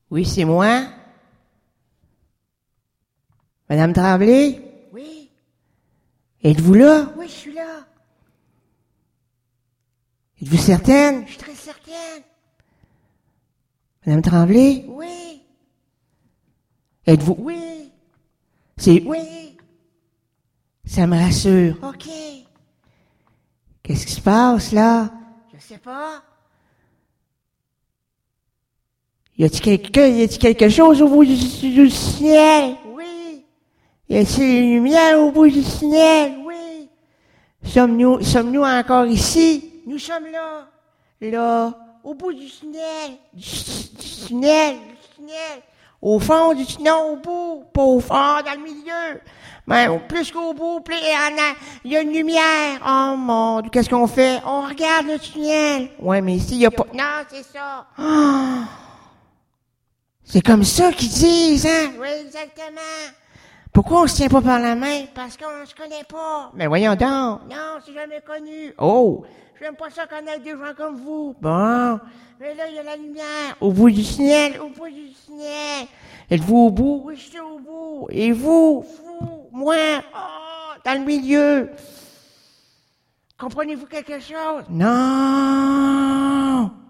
Oui, c'est moi. Madame Tremblay? Oui. Êtes-vous là? Oui, je suis là. Êtes-vous certaine? Je suis très certaine. Madame Tremblay? Oui. Êtes-vous... Oui. C'est... Oui. Ça me rassure. OK. Qu'est-ce qui se passe, là? Je sais pas. Y a-t-il quelque chose au bout du ciel? Oui. Y a-t-il une lumière au bout du tunnel? Oui. Sommes-nous encore ici? Nous sommes là. Là, Au bout du tunnel. du tunnel? Du tunnel. Au fond du tunnel? Non, au bout. Pas au fond? Ah, dans le milieu. Ben, Plus qu'au bout, il y a une lumière. oh mon Dieu, qu'est-ce qu'on fait? On regarde le tunnel. Ouais, mais ici, y a pas... Non, c'est ça. Ah! C'est comme ça qu'ils disent, hein? Oui, exactement. Pourquoi on se tient pas par la main? Parce qu'on se connaît pas. Mais voyons donc. Non, c'est jamais connu. Oh! J'aime pas ça connaître des gens comme vous. Bon. Mais là, il y a la lumière. Au bout du tunnel. Au bout du tunnel. Êtes-vous au bout? Oui, je suis au bout. Et vous? Vous. Moi? Oh, Dans le milieu? comprenez-vous quelque chose? Non!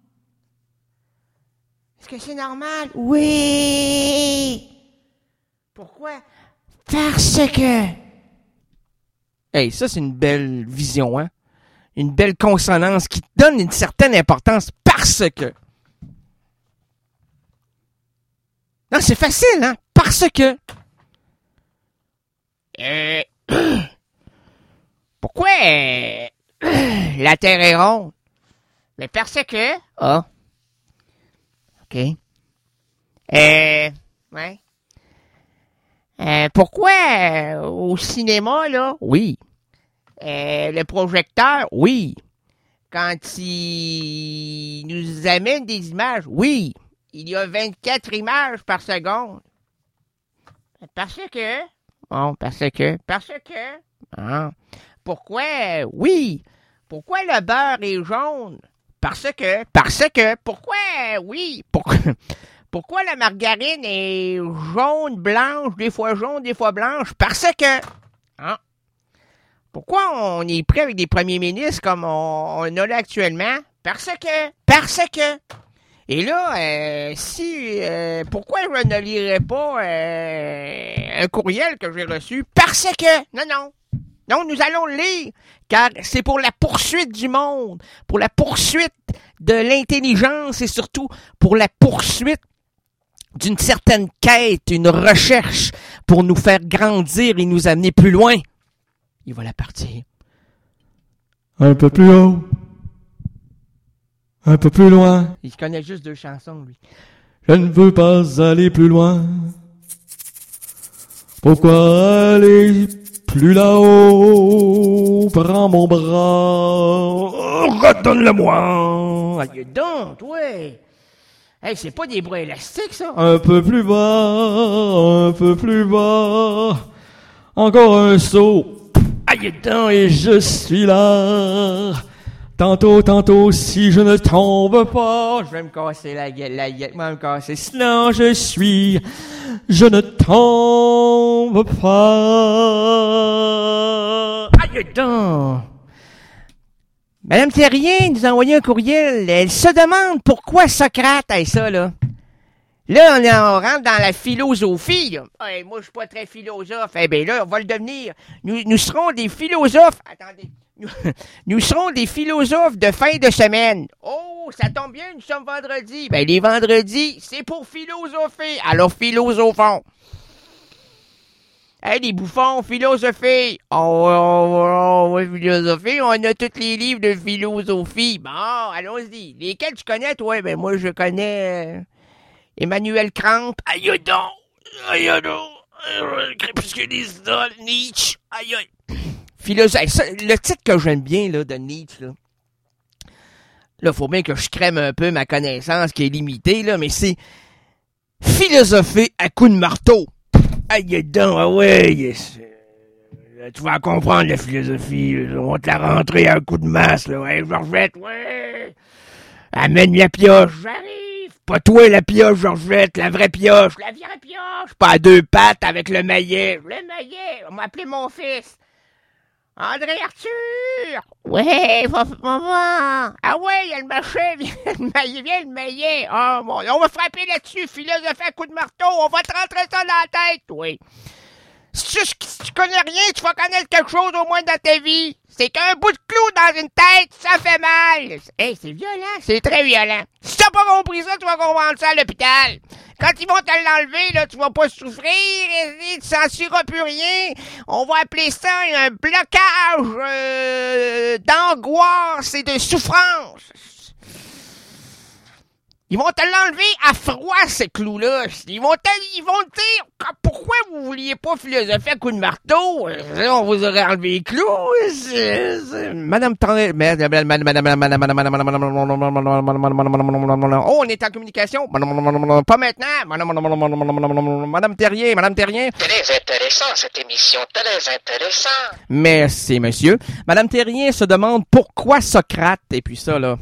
Est-ce que c'est normal? Oui! Pourquoi? Parce que... Hey, ça, c'est une belle vision, hein? Une belle consonance qui donne une certaine importance parce que. Non, c'est facile, hein? Parce que. Pourquoi la Terre est ronde? Mais parce que... Ah. OK. Ouais. Pourquoi au cinéma, là, Oui. le projecteur, Oui. quand il nous amène des images, Oui. il y a 24 images par seconde. Parce que... Bon, parce que... Parce que... Ah. Pourquoi... Oui. Pourquoi le beurre est jaune? Parce que... Pourquoi... Oui. Pourquoi la margarine est jaune, blanche, des fois jaune, des fois blanche? Parce que... Ah. Pourquoi on est prêt avec des premiers ministres comme on a là actuellement? Parce que... Et là, pourquoi je ne lirai pas un courriel que j'ai reçu? Parce que... Non, nous allons le lire, car c'est pour la poursuite du monde, pour la poursuite de l'intelligence et surtout pour la poursuite d'une certaine quête, une recherche pour nous faire grandir et nous amener plus loin. Il va la partir. Un peu plus haut. Un peu plus loin. Il connaît juste 2 chansons, lui. Je ne veux pas aller plus loin. Pourquoi aller plus là-haut? Prends mon bras. Redonne-le-moi. Aïe donc, ouais. Hey, c'est pas des bras élastiques, ça. Un peu plus bas. Un peu plus bas. Encore un saut. Aïe donc, et je suis là. Tantôt, si je ne tombe pas, Je vais me casser la gueule, moi me casser. sinon je ne tombe pas. Aïe donc. Madame Terrien nous a envoyé un courriel. Elle se demande pourquoi Socrate a ça, là. Là, on rentre dans la philosophie, là. Hey, moi, je suis pas très philosophe. Eh bien, là, on va le devenir. Nous serons des philosophes. Attendez. Nous serons des philosophes de fin de semaine. Oh, ça tombe bien, nous sommes vendredi. Ben, les vendredis, c'est pour philosopher. Alors, philosophons. Hey, les bouffons, philosophie. On va philosopher. On a tous les livres de philosophie. Bon, allons-y. Lesquels tu connais, toi? Ben, moi, je connais Emmanuel Kant. Aïe donc. Crépusculiste, Nietzsche. Aïe. Philosophe. Le titre que j'aime bien, là, de Nietzsche, là. Là, faut bien que je crème un peu ma connaissance qui est limitée, là, mais c'est philosopher à coups de marteau. Aïe donc, ah ouais, yes. Tu vas comprendre la philosophie, on va te la rentrer à un coup de masse, là, ouais, Georgette, ouais. Amène la pioche, j'arrive. Pas toi, la pioche, Georgette, la vraie pioche. La vraie pioche. Pas à deux pattes avec le maillet. Le maillet, on m'a appelé mon fils. André Arthur! Ouais, maman! Ah ouais, il y a le machin, viens le maillet! Oh mon Dieu, on va frapper là-dessus, philosophe à coup de marteau, on va te rentrer ça dans la tête! Oui. Si tu connais rien, tu vas connaître quelque chose au moins dans ta vie. C'est qu'un bout de clou dans une tête, ça fait mal! Hey, c'est violent, c'est très violent. Si t'as pas compris ça, tu vas comprendre ça à l'hôpital. Quand ils vont te l'enlever, là, tu vas pas souffrir, et tu sentiras plus rien. On va appeler ça un blocage d'angoisse et de souffrance. Ils vont te l'enlever à froid, ces clous-là. Ils vont te dire, pourquoi vous vouliez pas philosopher à coup de marteau? On vous aurait enlevé les clous. Madame, oh, on est en communication. Pas maintenant. Madame Terrien. Très intéressant, cette émission, très intéressant. Merci, monsieur. Madame Terrien se demande pourquoi Socrate, et puis ça, là.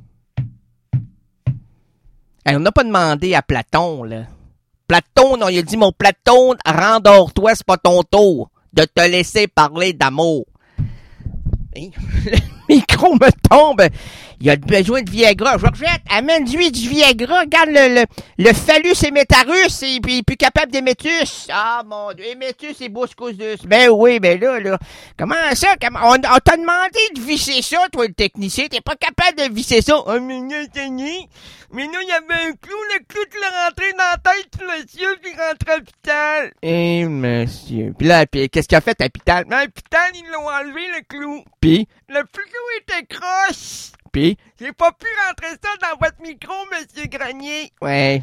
Hey, on n'a pas demandé à Platon, là. Platon, non, il a dit, mon Platon, rendors-toi, c'est pas ton tour de te laisser parler d'amour. Hey, le micro me tombe. Il a besoin de Viagra. Georgette, amène-lui du Viagra. Regarde le phallus Hémétarus et puis plus capable d'Hémétus. Ah, mon Dieu, Hémétus et Bouscosus. Ben oui, ben là. Comment ça? On t'a demandé de visser ça, toi, le technicien. T'es pas capable de visser ça. Oh, mais là, il y avait un clou. Le clou, tu l'as rentré dans la tête, monsieur, puis rentré à l'hôpital. Eh, monsieur. Puis là, qu'est-ce qu'il a fait à l'hôpital? À l'hôpital, ils l'ont enlevé, le clou. Puis? Le clou était croche. Puis? J'ai pas pu rentrer ça dans votre micro, monsieur Grenier. Ouais.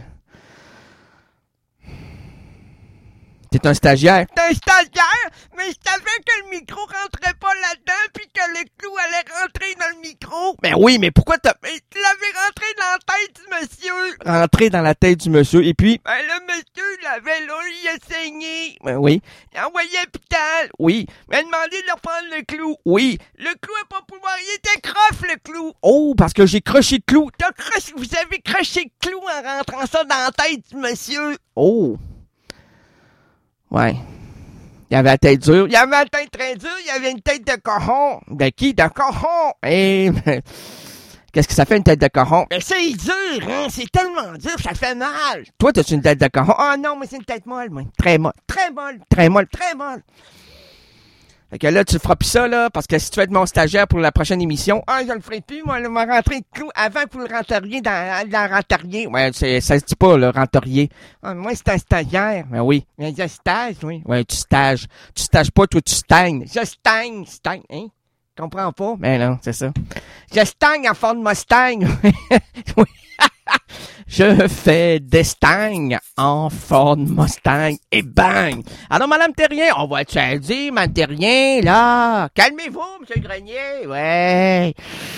T'es un stagiaire? T'es un stagiaire? Mais je savais que le micro rentrait pas là-dedans puis que le clou allait rentrer dans le micro. Ben oui, mais pourquoi mais tu l'avais rentré dans la tête du monsieur. Rentré dans la tête du monsieur, et puis? Ben le monsieur l'avait là, il a saigné. Ben oui. Il a envoyé à l'hôpital. Oui. Il m'a demandé de reprendre le clou. Oui. Le clou a pas pouvoir, il était croche le clou. Oh, parce que j'ai croché le clou. Vous avez croché le clou en rentrant ça dans la tête du monsieur. Oh. Ouais. Il avait la tête dure. Il avait la tête très dure. Il avait une tête de cochon. De qui? De cochon. Eh, qu'est-ce que ça fait une tête de cochon? Mais c'est dur, hein. C'est tellement dur, ça fait mal. Toi, t'as-tu une tête de cochon? Oh non, mais c'est une tête molle, moi. Très molle. Très molle. Très molle. Très molle. Fait que là, tu feras plus ça, là, parce que si tu veux être mon stagiaire pour la prochaine émission, je le ferai plus, moi, m'a rentré le clou avant que vous le renteriez dans renteriez. Ouais, ça se dit pas, le renterier. Ah, moi, c'est un stagiaire. Ben oui. Mais je stage, oui. Ouais, tu stages. Tu stages pas, toi, tu stagnes. Je stagne, hein? Comprends pas? Mais non, c'est ça. Je stagne en forme de Mustang. Oui. Je fais des stagnes en forme Mustang et bang! Alors, Madame Terrien, on va te dire, Madame Terrien, là. Calmez-vous, Monsieur Grenier. Ouais.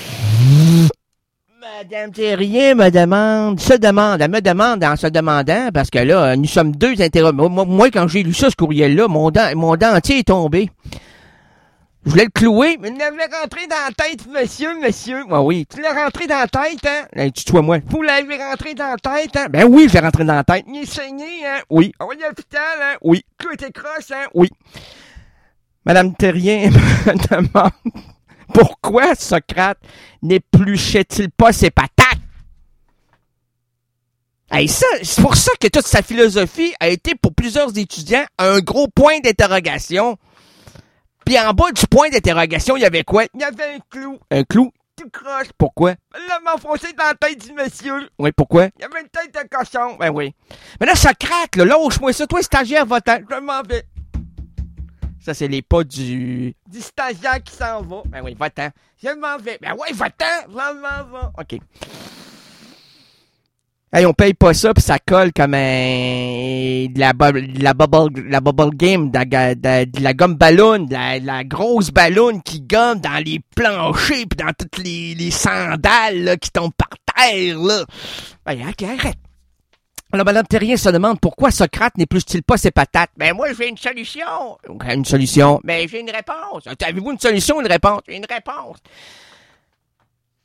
Madame Terrien elle me demande en se demandant, parce que là, nous sommes deux interrogés. Moi, quand j'ai lu ça, ce courriel-là, mon dent entier est tombé. Je voulais le clouer, mais il l'avait rentré dans la tête, monsieur. Ah oui, tu l'as rentré dans la tête, hein? Hey, tutoie-moi. Vous l'avez rentré dans la tête, hein? Ben oui, je l'ai rentré dans la tête. Il est saigné, hein? Oui. On va à l'hôpital, hein? Oui. Le clou était croche, hein? Oui. Madame Terrien me demande pourquoi Socrate n'épluchait-il pas ses patates? Hey, ça, c'est pour ça que toute sa philosophie a été pour plusieurs étudiants un gros point d'interrogation. Puis en bas du point d'interrogation, il y avait quoi? Il y avait un clou. Un clou? Tout croche. Pourquoi? Il l'a enfoncé dans la tête du monsieur. Oui, pourquoi? Il y avait une tête de cochon. Ben oui. Mais là, Socrate, là, lâche-moi ça. Toi, stagiaire, va-t'en. Je m'en vais. Ça, c'est les pas du stagiaire qui s'en va. Ben oui, va-t'en. Je m'en vais. Ben oui, va-t'en. Va. OK. Hey, on paye pas ça, puis ça colle comme de la bubble game, de la gomme ballon, de la grosse ballon qui gomme dans les planchers, puis dans toutes les sandales là, qui tombent par terre. Là. Hey, OK, arrête. Alors, Madame Terrien se demande pourquoi Socrate n'épluche-t-il pas ses patates. Ben moi, j'ai une solution. Une solution? Ben j'ai une réponse. Avez-vous une solution ou une réponse? Une réponse.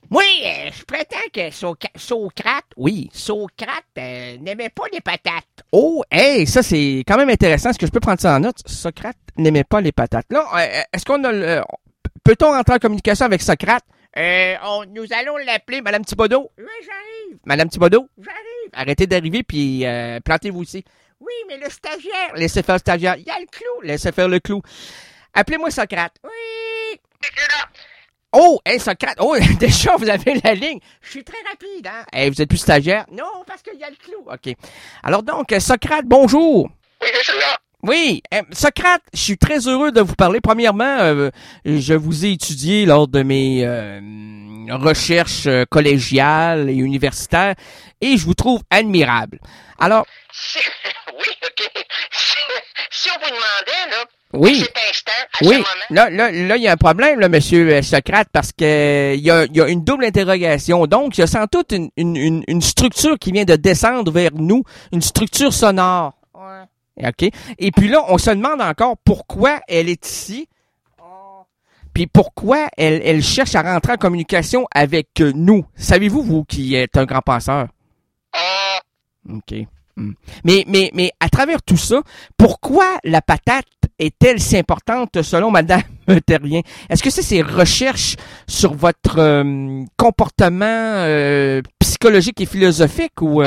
Oui, je prétends que Socrate n'aimait pas les patates. Oh, hey, ça c'est quand même intéressant. Est-ce que je peux prendre ça en note? Socrate n'aimait pas les patates. Là, est-ce qu'on a peut-on rentrer en communication avec Socrate? Nous allons l'appeler Madame Thibodeau. Oui, j'arrive. Madame Thibodeau? J'arrive. Arrêtez d'arriver puis plantez-vous ici. Oui, mais le stagiaire. Laissez faire le stagiaire. Il y a le clou. Laissez faire le clou. Appelez-moi Socrate. Oui. Oh, hey, Socrate. Oh, déjà, vous avez la ligne. Je suis très rapide, hein? Hey, vous êtes plus stagiaire? Non, parce qu'il y a le clou. OK. Alors donc, Socrate, bonjour. Oui, je suis là. Oui, Socrate, je suis très heureux de vous parler. Premièrement, je vous ai étudié lors de mes recherches collégiales et universitaires et je vous trouve admirable. Alors... Oui, OK. Si on vous demandait, là, oui. à cet instant, à oui. ce moment... Là, il y a un problème, là, monsieur Socrate, parce que il y a une double interrogation. Donc, il y a sans doute une structure qui vient de descendre vers nous, une structure sonore. Ouais. OK? Et puis là, on se demande encore pourquoi elle est ici. Puis pourquoi elle cherche à rentrer en communication avec nous. Savez-vous, vous, qui êtes un grand penseur? OK. Mais à travers tout ça, pourquoi la patate est-elle si importante selon Madame Terrien? Est-ce que c'est ses recherches sur votre comportement psychologique et philosophique ou...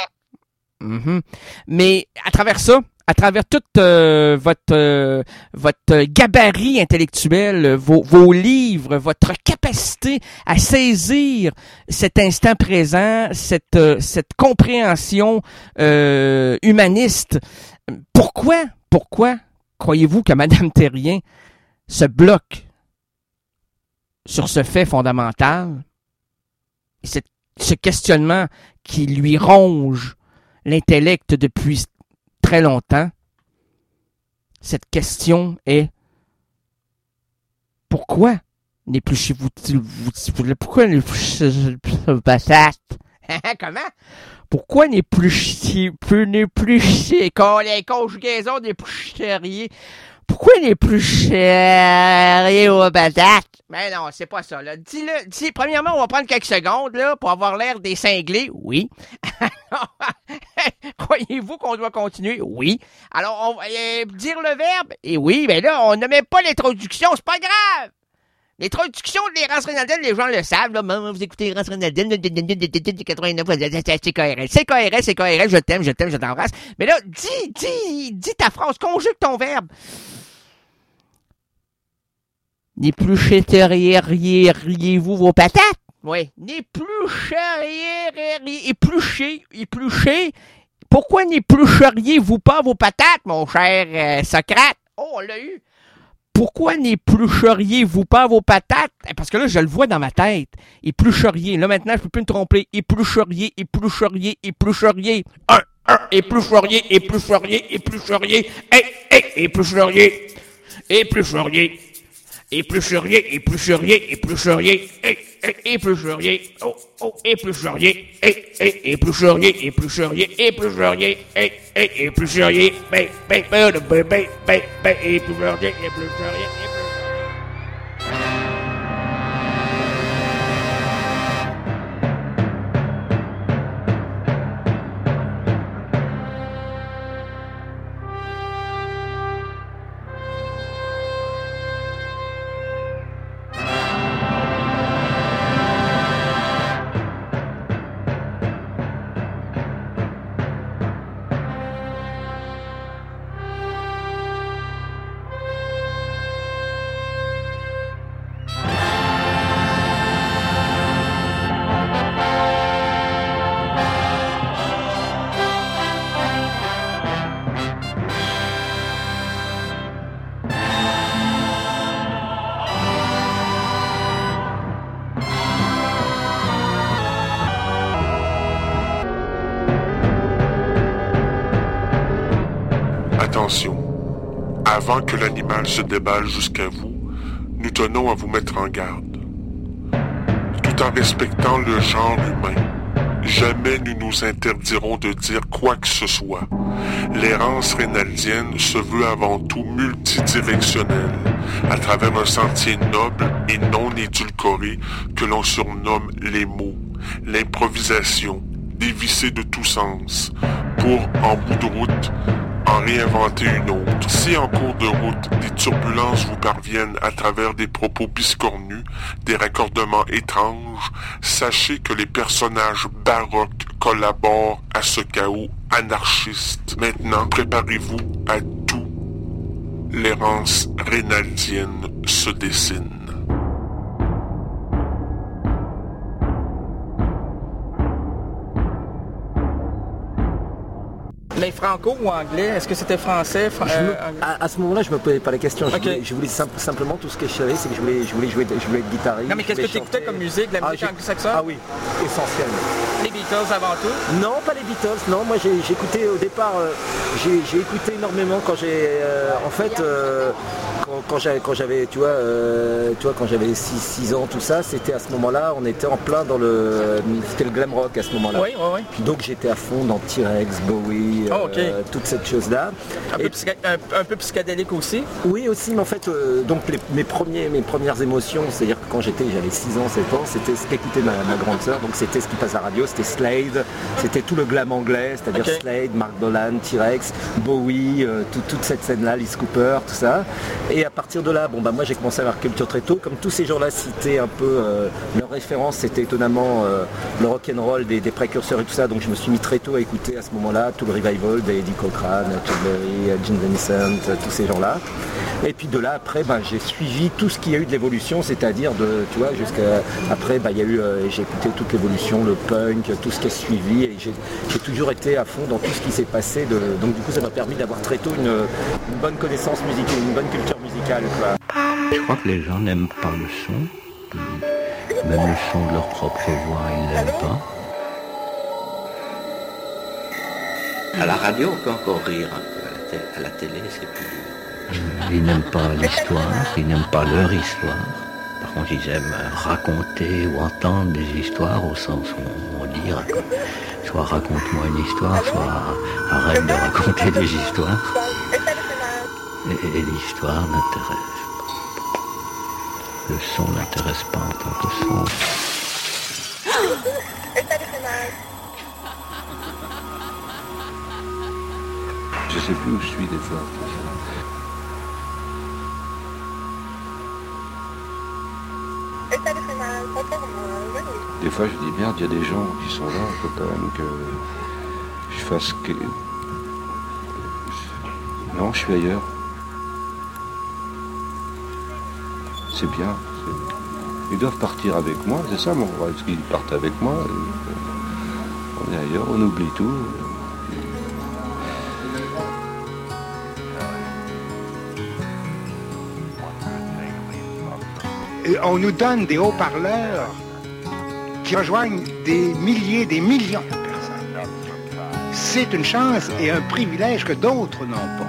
Mais à travers ça, à travers toute votre gabarit intellectuel, vos livres, votre capacité à saisir cet instant présent, cette compréhension humaniste, pourquoi croyez-vous que Madame Terrien se bloque sur ce fait fondamental, ce questionnement qui lui ronge l'intellect depuis très longtemps? Cette question est: pourquoi n'épluchez-vous pourquoi n'épluchez patate? Comment? Pourquoi n'épluchez les conjugaisons d'éplucheriez? Pourquoi n'éplucheriez aux patates? Ben non, c'est pas ça, là. Dis, premièrement, on va prendre quelques secondes, là, pour avoir l'air des cinglés. Oui. Croyez-vous qu'on doit continuer? Oui. Alors, on va dire le verbe? Et oui, ben là, on ne met pas l'introduction, c'est pas grave. L'introduction de l'Erasme Renaldel, les gens le savent, là. Vous écoutez Erasme Renaldel, 89, c'est KRS, je t'aime, je t'embrasse. Mais là, dis ta phrase, conjugue ton verbe. N'éplucheriez-vous vos patates? Oui. Éplucher. Pourquoi n'éplucheriez-vous pas vos patates, mon cher Socrate? Oh, on l'a eu. Pourquoi n'éplucheriez-vous pas vos patates? Parce que là, je le vois dans ma tête. Éplucheriez. Là, maintenant, je peux plus me tromper. Éplucheriez. Éplucheriez. Éplucheriez. Éplucheriez. Éplucheriez. Attention, avant que l'animal se déballe jusqu'à vous, nous tenons à vous mettre en garde. Tout en respectant le genre humain, jamais nous nous interdirons de dire quoi que ce soit, L'errance rénaldienne se veut avant tout multidirectionnelle, à travers un sentier noble et non édulcoré que l'on surnomme les mots, l'improvisation, dévissée de tout sens, pour, en bout de route, en réinventer une autre. Si en cours de route, des turbulences vous parviennent à travers des propos biscornus, des raccordements étranges, sachez que les personnages baroques collaborent à ce chaos anarchiste. Maintenant, préparez-vous à tout. L'errance rénaldienne se dessine. Mais franco ou anglais? Est-ce que c'était français? À ce moment-là, je me posais pas la question. Okay. Je voulais simplement, tout ce que je savais, c'est que je voulais être guitariste. Non, mais qu'est-ce que tu écoutais comme musique, la musique anglo-saxonne? Ah oui, essentiellement. Les Beatles avant tout? Non, pas les Beatles. Non, moi j'écoutais au départ, j'ai écouté énormément quand j'ai, en fait, quand j'avais, tu vois, quand j'avais 6 ans, tout ça, c'était à ce moment-là, on était en plein dans c'était le glam rock à ce moment-là. Oui. Donc j'étais à fond dans T-Rex, Bowie, toute cette chose-là. Un peu psychédélique aussi? Oui, aussi, mais en fait, donc mes premières émotions, c'est-à-dire que quand j'avais 6 ans, 7 ans, c'était ce qu'écoutait ma grande sœur, donc c'était ce qui passe à la radio, c'était Slade, c'était tout le glam anglais, c'est-à-dire Slade, Mark Bolan, T-Rex, Bowie, toute cette scène-là, Alice Cooper, tout ça. Et à partir de là, moi j'ai commencé à avoir culture très tôt, comme tous ces gens-là citaient un peu leurs références, c'était étonnamment le rock'n'roll des précurseurs et tout ça, donc je me suis mis très tôt à écouter à ce moment-là tout le revival d'Eddie Cochran, Chuck Berry, Gene Vincent, tous ces gens-là. Et puis de là après, j'ai suivi tout ce qu'il y a eu de l'évolution, c'est-à-dire jusqu'à après, j'ai écouté toute l'évolution, le punk, tout ce qui est suivi, et j'ai toujours été à fond dans tout ce qui s'est passé. Donc du coup, ça m'a permis d'avoir très tôt une bonne connaissance musicale, une bonne culture musicale, quoi. Je crois que les gens n'aiment pas le son, même le son de leur propre voix, ils l'aiment pas. À la radio, on peut encore rire un peu, à la télé, c'est plus dur. Ils n'aiment pas l'histoire, ils n'aiment pas leur histoire. Par contre, ils aiment raconter ou entendre des histoires au sens où on dit, soit raconte-moi une histoire, soit arrête de raconter des histoires. Et l'histoire n'intéresse pas. Le son n'intéresse pas en tant que son. Je sais plus où je suis des fois. Des fois je dis merde, il y a des gens qui sont là, il faut quand même que je fasse que... Non, je suis ailleurs. C'est bien. Ils doivent partir avec moi, c'est ça mon rêve, parce qu'ils partent avec moi. On est ailleurs, on oublie tout. On nous donne des haut-parleurs qui rejoignent des milliers, des millions de personnes. C'est une chance et un privilège que d'autres n'ont pas.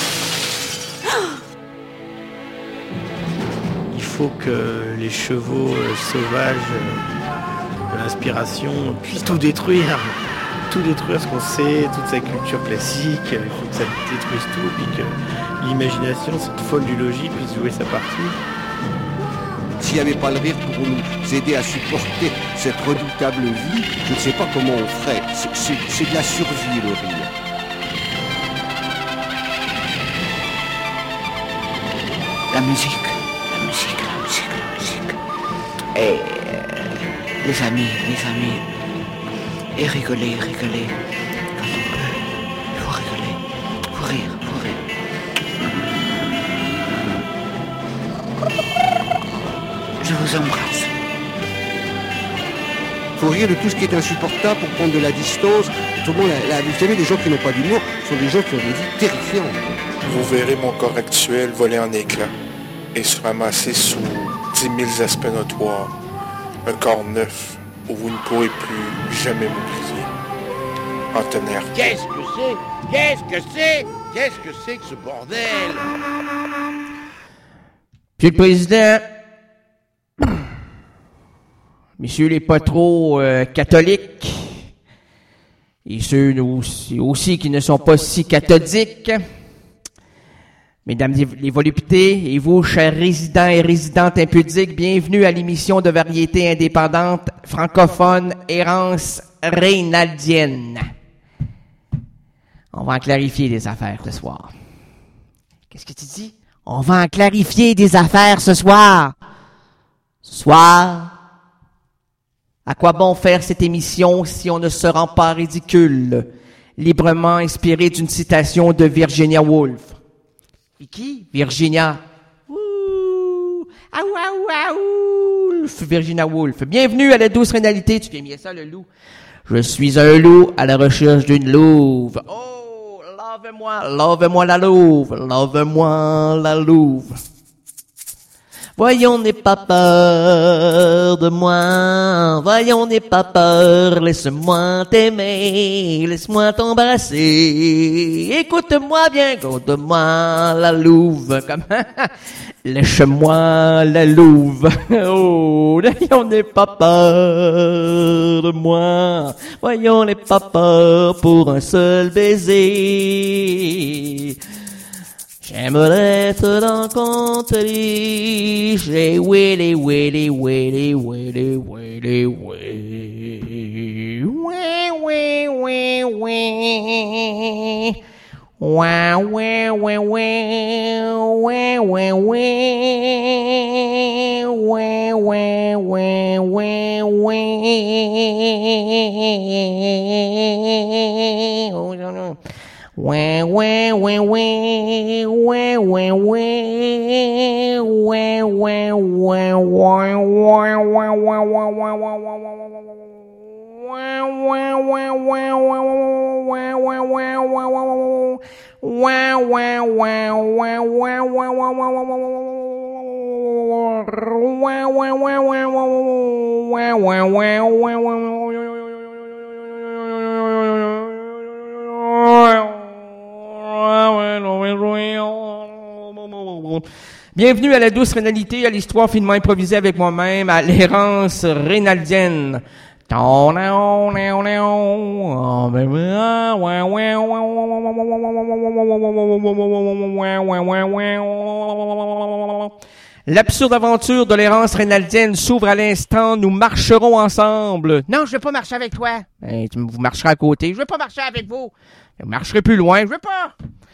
Il faut que les chevaux sauvages de l'inspiration puissent tout détruire ce qu'on sait, toute sa culture classique. Il faut que ça détruise tout, puis que l'imagination, cette folle du logis, puisse jouer sa partie. S'il n'y avait pas le rire pour nous aider à supporter cette redoutable vie, je ne sais pas comment on ferait. C'est de la survie, le rire. La musique. Et les amis. Et rigoler. Quand on peut. Il faut rigoler. Il faut rire. Je vous embrasse. Il faut rire de tout ce qui est insupportable pour prendre de la distance. Tout le monde, vous savez, les gens qui n'ont pas d'humour sont des gens qui ont des vies terrifiantes. Vous verrez mon corps actuel voler en éclats et se ramasser sous 10 000 aspects notoires. Un corps neuf où vous ne pourrez plus jamais m'oublier. En tonnerre. Qu'est-ce que c'est que ce bordel? Monsieur le Président, messieurs les pas trop catholiques et ceux aussi qui ne sont pas si cathodiques. Mesdames les voluptés et vous, chers résidents et résidentes impudiques, bienvenue à l'émission de variété indépendante francophone Errance Reynaldienne. On va en clarifier des affaires ce soir. Qu'est-ce que tu dis? On va en clarifier des affaires ce soir. Ce soir? À quoi bon faire cette émission si on ne se rend pas ridicule? Librement inspiré d'une citation de Virginia Woolf. Et qui? Virginia. Woolf. Virginia Woolf. Bienvenue à la douce rénalité. Tu aimes ça, le loup? Je suis un loup à la recherche d'une louve. Oh, love-moi la louve. Love-moi la louve. Voyons, n'aie pas peur de moi. Voyons, n'aie pas peur. Laisse-moi t'aimer. Laisse-moi t'embrasser. Écoute-moi bien, écoute-moi la louve. Comment? Lèche-moi la louve. Oh, voyons, n'aie pas peur de moi. Voyons, n'aie pas peur pour un seul baiser. J'aimerais te rencontrer, j'ai willy, willy, willy, willy, willy, willy, oui, oui, oui, oui, ouais, ouais, ouais, ouais, ouais, ouais, ouais, ouais, ouais, ouais, ouais, oh, non, non. Ouais, ouais, ouais, ouais, ouais, ouais, ouais, ouais, ouais, ouais, Bienvenue à la douce rénalité, à l'histoire finement improvisée avec moi-même, à l'errance rénaldienne. L'absurde aventure de l'errance rénaldienne s'ouvre à l'instant. Nous marcherons ensemble. Non, je veux pas marcher avec toi. Vous marcherez à côté. Je veux pas marcher avec vous. Je marcherai plus loin. Je veux pas.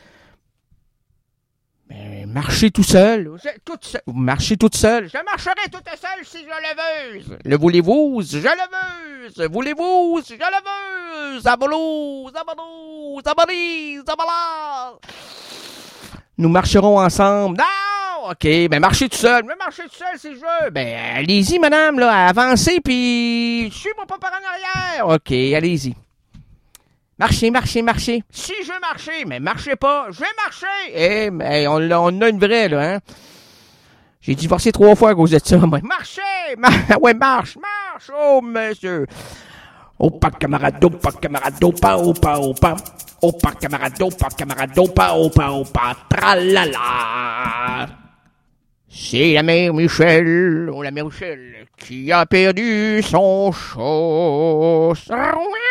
Marchez tout seul. Vous marchez toute seule. Je marcherai toute seule si je le veux. Le voulez-vous? Je le veux. Voulez-vous? Je le veux. Zabolou, zabolou, zabali, zabala. Nous marcherons ensemble. Non! OK, ben marchez tout seul. Mais marchez tout seul si je veux. Ben allez-y, madame, là, avancez, puis suivez-moi pas par en arrière. OK, allez-y. Marchez, marchez, marchez. Si je veux marcher, mais marchez pas. Je vais marcher. Eh, mais on a une vraie, là, hein. J'ai divorcé 3 fois à cause de ça, moi. Marchez! Ouais, marche! Oh, monsieur! Opa, camarade, opa, camarade, opa, opa, opa. Opa, camarade, opa, opa, tralala. C'est la mère Michel, qui a perdu son chat.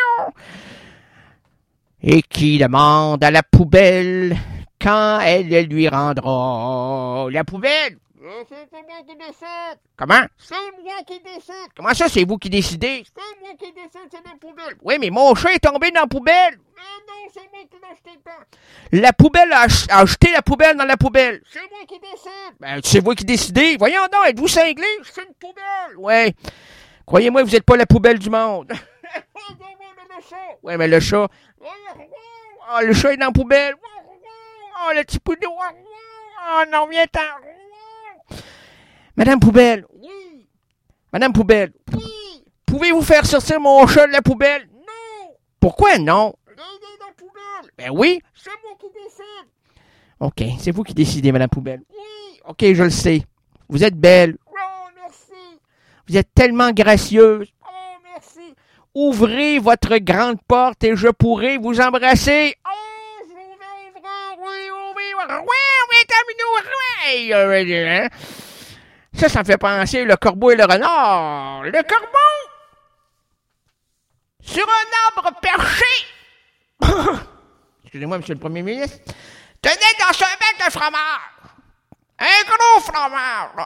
Et qui demande à la poubelle quand elle lui rendra. La poubelle? C'est moi qui décide. Comment? C'est moi qui décide. Comment ça, c'est vous qui décidez? C'est moi qui décide, c'est la poubelle. Oui, mais mon chat est tombé dans la poubelle. Non, c'est moi qui l'ai acheté dedans. La poubelle a jeté la poubelle dans la poubelle. C'est moi qui décide. Ben, c'est vous qui décidez. Voyons donc, êtes-vous cinglé? C'est une poubelle. Ouais. Croyez-moi, vous n'êtes pas la poubelle du monde. Ouais, mais le chat... Oh, le chat est dans la poubelle. Oh, le petit poudou. Oh, non, viens-t'en. Madame Poubelle. Oui. Madame Poubelle. Oui. Pouvez-vous faire sortir mon chat de la poubelle? Non. Pourquoi non? Il est dans la poubelle. Ben oui. C'est moi qui décide. OK, c'est vous qui décidez, Madame Poubelle. Oui. OK, je le sais. Vous êtes belle. Oh, merci. Vous êtes tellement gracieuse. Oh, merci. Ouvrez votre grande porte et je pourrai vous embrasser. Oh, je vais ouvrir. Oui, terminou. Ça me fait penser le corbeau et le renard. Le corbeau, sur un arbre perché, excusez-moi, monsieur le premier ministre, tenait dans son bec de fromage. Un gros fromage, là.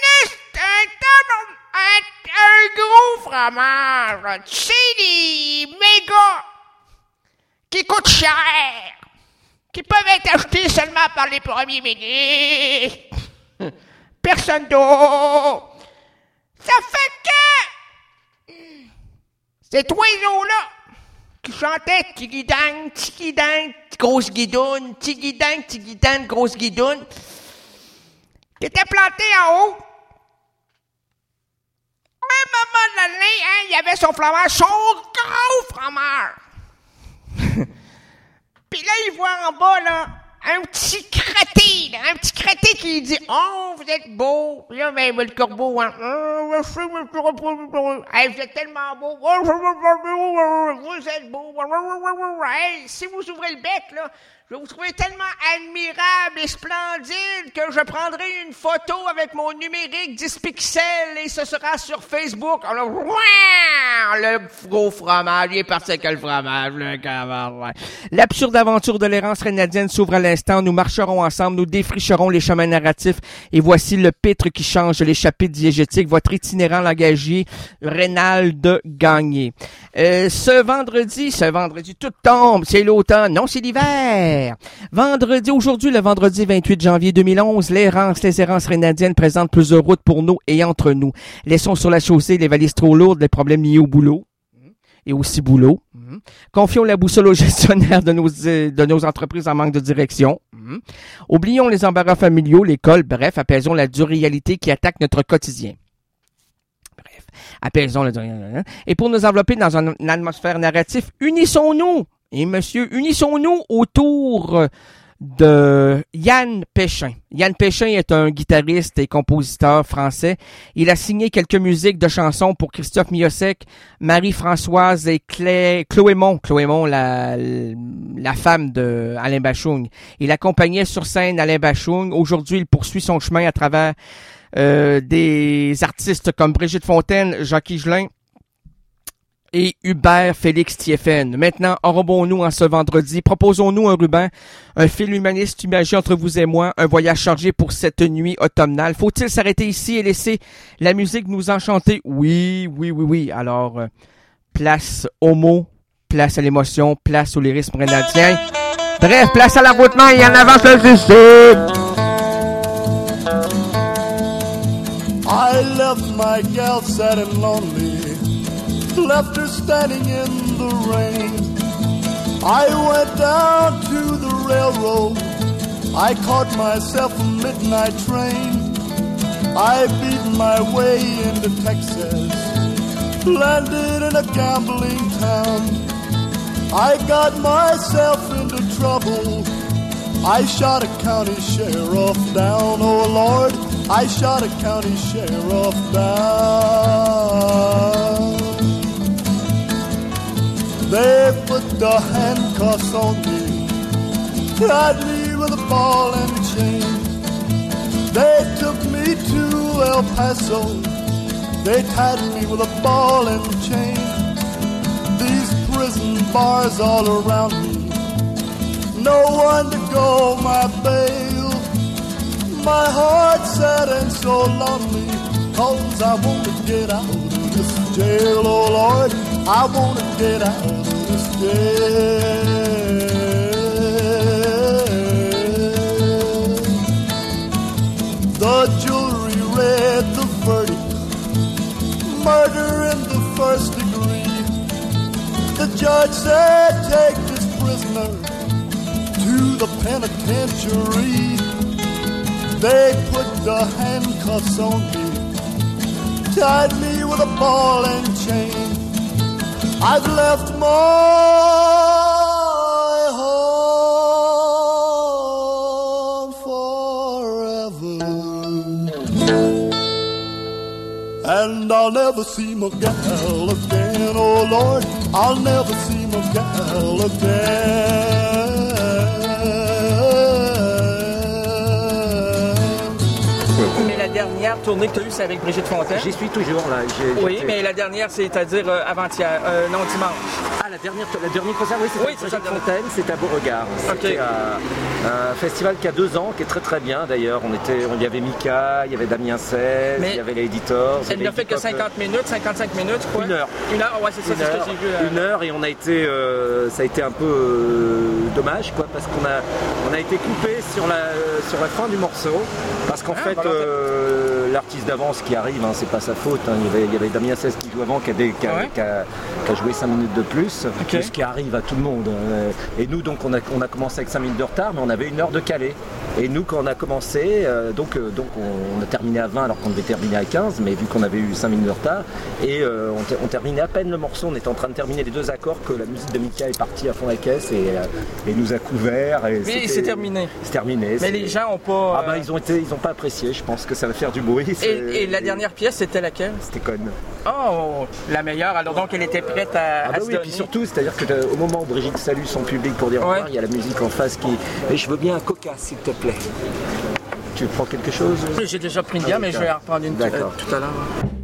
Un gros fromage, là. Tu sais, les méga qui coûtent cher, qui peuvent être achetés seulement par les premiers ministres. Personne d'autre. Ça fait que cet oiseau-là qui chantait tigidang, tigidang, grosse guidoune, tigidang, tigidang, grosse guidoune, qui était planté en haut. À un moment donné, hein, il y avait son fromage, son gros fromage. Puis là, il voit en bas, là, un petit crotté, là, un petit crotté qui dit « Oh, vous êtes beau! » Là, ben, le corbeau, hein, hey, vous êtes tellement beau! Vous êtes beau! Hey, si vous ouvrez le bec, là, je vais vous trouver tellement admirable et splendide que je prendrai une photo avec mon numérique 10 pixels et ce sera sur Facebook. Alors, le gros fromage, il est parti avec le fromage, le camarade. L'absurde aventure de l'errance rénadienne s'ouvre à l'instant. Nous marcherons ensemble, nous défricherons les chemins narratifs et voici le pitre qui change les chapitres diégétiques. Votre itinérant langagier, Reynald Gagné. Ce vendredi, tout tombe. C'est l'automne. Non, c'est l'hiver. Aujourd'hui, le vendredi 28 janvier 2011, les errances rénadiennes présentent plusieurs routes pour nous et entre nous. Laissons sur la chaussée les valises trop lourdes, les problèmes liés au boulot et aussi boulot. Confions la boussole aux gestionnaires de nos entreprises en manque de direction. Oublions les embarras familiaux, l'école, bref, apaisons la dure réalité qui attaque notre quotidien. Et pour nous envelopper dans une atmosphère narrative, unissons-nous autour de Yann Péchin. Yann Péchin est un guitariste et compositeur français. Il a signé quelques musiques de chansons pour Christophe Miossec, Marie-Françoise et Chloémon, la femme de Alain Bachung. Il accompagnait sur scène Alain Bachung. Aujourd'hui, il poursuit son chemin à travers des artistes comme Brigitte Fontaine, Jacques Higelin et Hubert Félix Thiéphène. Maintenant, enrobons-nous en ce vendredi. Proposons-nous un ruban, un fil humaniste imagé entre vous et moi, un voyage chargé pour cette nuit automnale. Faut-il s'arrêter ici et laisser la musique nous enchanter? Oui. Alors, place aux mots, place à l'émotion, place au lyrisme rénadien. Bref, place à l'envoûtement et en avance le suicide. I left my gal sad and lonely, left her standing in the rain. I went down to the railroad, I caught myself a midnight train. I beat my way into Texas, landed in a gambling town. I got myself into trouble, I shot a county sheriff down, oh Lord, I shot a county sheriff down. They put the handcuffs on me, tied me with a ball and chain. They took me to El Paso, they tied me with a ball and chain. These prison bars all around me, no one to go my bail. My heart's sad and so lonely, 'cause I wanna get out of this jail, oh Lord, I wanna get out of this jail. The jury read the verdict, murder in the first degree. The judge said, take this prisoner to the penitentiary. They put the handcuffs on me, tied me with a ball and chain. I've left my home forever, and I'll never see my gal again, oh Lord, I'll never see my gal again. Dernière tournée que tu as eue, c'est avec Brigitte Fontaine. J'y suis toujours là. Oui, mais la dernière, c'est-à-dire avant-hier, non, dimanche. Ah, la La dernière concert, oui, c'était à Fontaine, c'était à Beauregard. C'était un festival qui a 2 ans, qui est très très bien d'ailleurs. Il y avait Mika, il y avait Damien 16, il y avait les Editors. Elle ne fait que 50 minutes, 55 minutes, quoi. 1 heure. 1 heure, ouais, c'est ça, c'est ce que j'ai vu. 1 heure, et on a été, ça a été un peu dommage, quoi, parce qu'on a été coupé sur la fin du morceau, parce qu'en fait, l'artiste d'avance qui arrive, c'est pas sa faute. Il y avait Damien 16 qui joue avant, qui a joué 5 minutes de plus, ce qui arrive à tout le monde. Et nous, donc, on a commencé avec 5 minutes de retard, mais on avait 1 heure de calé. Et nous, quand on a commencé, donc on a terminé à 20 alors qu'on devait terminer à 15, mais vu qu'on avait eu 5 minutes de retard, et on terminait à peine le morceau, on était en train de terminer les 2 accords que la musique de Mika est partie à fond la caisse et nous a couvert. Et c'est terminé. C'est terminé. Mais les gens ont pas... ils ont pas apprécié, je pense que ça va faire du bruit. Et la dernière pièce, c'était laquelle? C'était Conne. Oh, la meilleure, alors donc elle était prête à se oui, et puis surtout, c'est-à-dire qu'au moment où Brigitte salue son public pour dire au revoir, il y a la musique en face qui... Et je veux bien un coca, s'il te plaît. Tu prends quelque chose? J'ai déjà pris une bière, mais je vais en reprendre une tout à l'heure.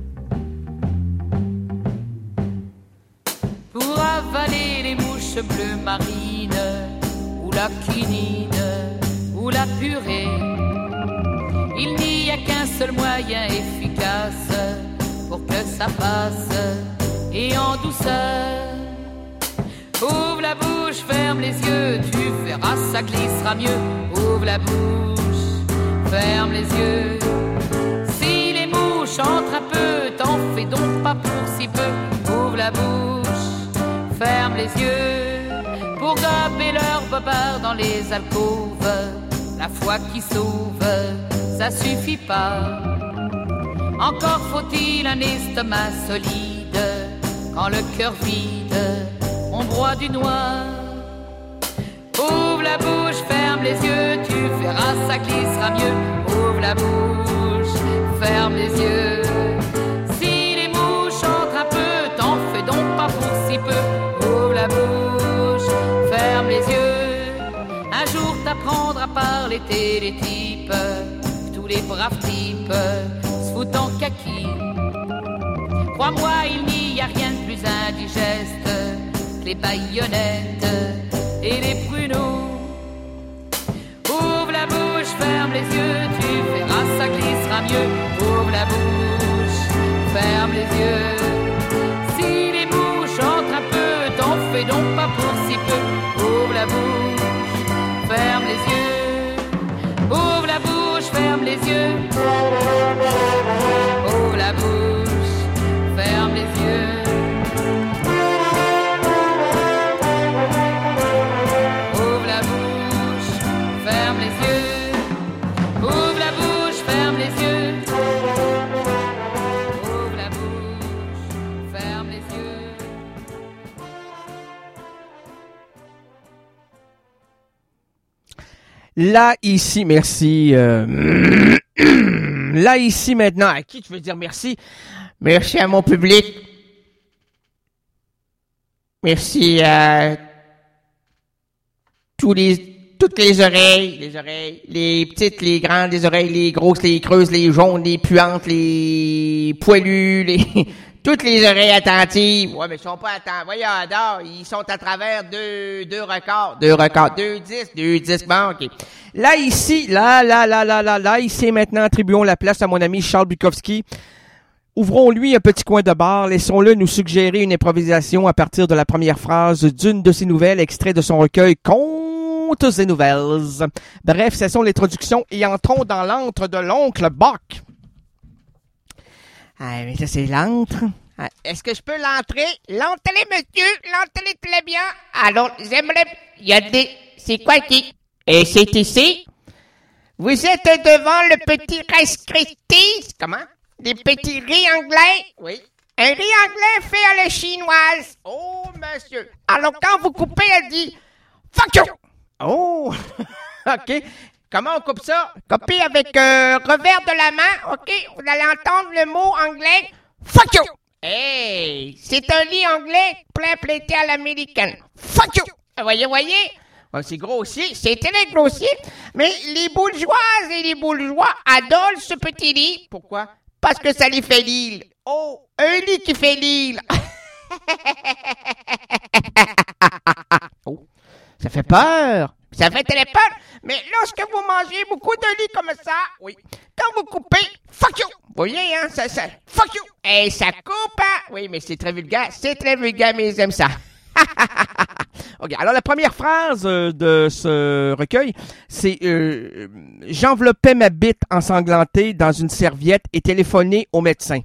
Pour avaler les mouches bleues marines, ou la quinine, ou la purée, il n'y a qu'un seul moyen efficace pour que ça passe, et en douceur. Ouvre la bouche, ferme les yeux, tu verras, ça glissera mieux. Ouvre la bouche, ferme les yeux. Si les mouches entrent un peu, t'en fais donc pas pour si peu. Ouvre la bouche, ferme les yeux. Pour gober leur bobard dans les alcôves, la foi qui sauve, ça suffit pas. Encore faut-il un estomac solide, quand le cœur vide, on broie du noir. Ouvre la bouche, ferme les yeux, tu verras, ça glissera mieux. Ouvre la bouche, ferme les yeux. Si les mouches entrent un peu, t'en fais donc pas pour si peu. Ouvre la bouche, ferme les yeux. Un jour t'apprendras à parler les types, tous les braves types se foutent en kaki. Crois-moi, il n'y a rien de plus indigeste que les baïonnettes et les pruneaux. Ouvre la bouche, ferme les yeux, tu verras, ça glissera mieux. Ouvre la bouche, ferme les yeux. Si les mouches entrent un peu, t'en fais donc pas pour si peu. Ouvre la bouche, ferme les yeux. Ouvre la bouche, ferme les yeux. Ouvre la bouche, ferme les yeux. Ouvre la bouche, ferme les yeux. Ouvre la bouche, ferme les yeux. Ouvre la bouche, ferme les yeux. Là, ici, merci. Là, ici, maintenant, à qui tu veux dire merci? Merci à mon public. Merci à toutes les oreilles, les petites, les grandes, les oreilles, les grosses, les creuses, les jaunes, les puantes, les poilues, toutes les oreilles attentives. Ouais, mais ils sont pas attentives. Voyons, adore, ils sont à travers deux records, deux disques, bon, ok. Là, ici, là, ici, maintenant, attribuons la place à mon ami Charles Bukowski. Ouvrons-lui un petit coin de bar, laissons-le nous suggérer une improvisation à partir de la première phrase d'une de ses nouvelles, extrait de son recueil Contes et Nouvelles. Bref, cessons l'introduction et entrons dans l'antre de l'oncle Bock. Ah, mais ça, c'est l'antre. Ah, est-ce que je peux l'entrer? L'entrée, monsieur, l'entrée très bien. Alors, j'aimerais... Il y a des... C'est quoi qui... Et c'est ici? Vous êtes devant le petit rescritis. Comment? Des petits riz anglais? Oui. Un riz anglais fait à la chinoise. Oh, monsieur. Alors, quand vous coupez, elle dit « Fuck you! » Oh! OK. Comment on coupe ça? Coupez avec revers de la main. OK. Vous allez entendre le mot anglais « Fuck you! » Hey! C'est un lit anglais plein plaité à l'américaine. Fuck you! Voyez? Bon, c'est grossier, c'est très grossier, mais les bourgeoises et les bourgeois adorent ce petit lit. Pourquoi? Parce que ça les fait l'île. Oh, un lit qui fait l'île. Oh, ça fait peur. Ça fait très peur. Mais lorsque vous mangez beaucoup de lait comme ça, oui, quand vous coupez, fuck you. Vous voyez, hein, ça, fuck you. Et ça coupe, hein. Oui, mais c'est très vulgaire, mais ils aiment ça. OK, alors la première phrase de ce recueil, c'est j'enveloppais ma bite ensanglantée dans une serviette et téléphonais au médecin.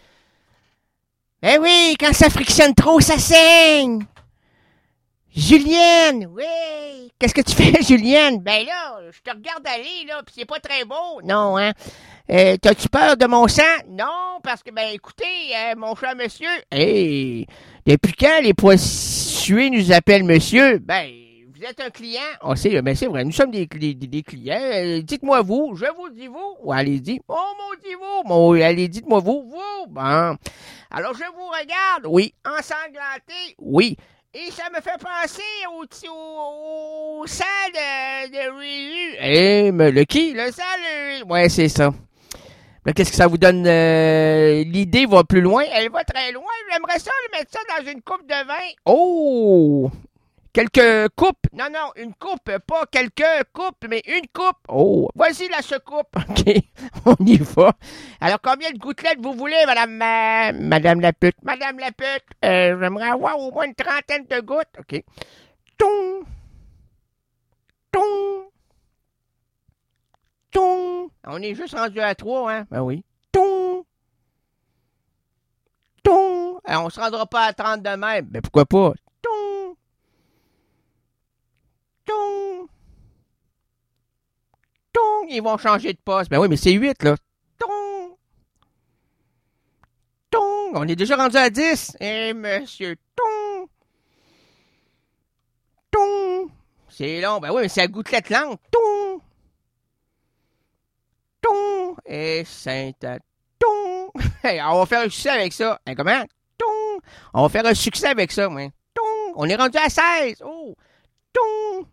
Eh oui, quand ça frictionne trop, ça saigne. Julienne, oui. Qu'est-ce que tu fais, Julienne? Ben là, je te regarde aller, là, pis c'est pas très beau. Non, hein? T'as-tu peur de mon sang? Non, parce que, ben, écoutez, mon cher monsieur, hey, depuis quand les poissués nous appellent monsieur? Ben, vous êtes un client? Oh, ben, c'est vrai, nous sommes des clients. Dites-moi vous, je vous dis vous. Ou allez-y. Oh, mon dit vous. Allez, dites-moi vous. Bon. Alors, je vous regarde. Oui. Ensanglanté. Oui. Et ça me fait penser au sang de Ryu. Eh, mais le qui? Le sang de Ryu. Ouais, c'est ça. Mais qu'est-ce que ça vous donne? L'idée va plus loin. Elle va très loin. J'aimerais ça mettre ça dans une coupe de vin. Oh! Quelques coupes. Non, une coupe. Pas quelques coupes, mais une coupe. Oh! Voici la secoupe. OK. On y va. Alors, combien de gouttelettes vous voulez, madame la pute? Madame la pute, j'aimerais avoir au moins une trentaine de gouttes. OK. Toum! Toum! Toum! On est juste rendu à 3, hein? Ben oui. Toum! Toum! On se rendra pas à 30 de même. Ben pourquoi pas? Toum! Toum! Toum! Ils vont changer de poste. Ben oui, mais c'est 8, là. Toum! Toum! On est déjà rendu à 10. Eh, monsieur, toum! Toum! C'est long. Ben oui, mais c'est la gouttelette lente. Toum! Toum! Et sainte toum! Hey, on va faire un succès avec ça. Hein, comment? Toum! On va faire un succès avec ça, moi. Toum! On est rendu à 16. Oh! Toum!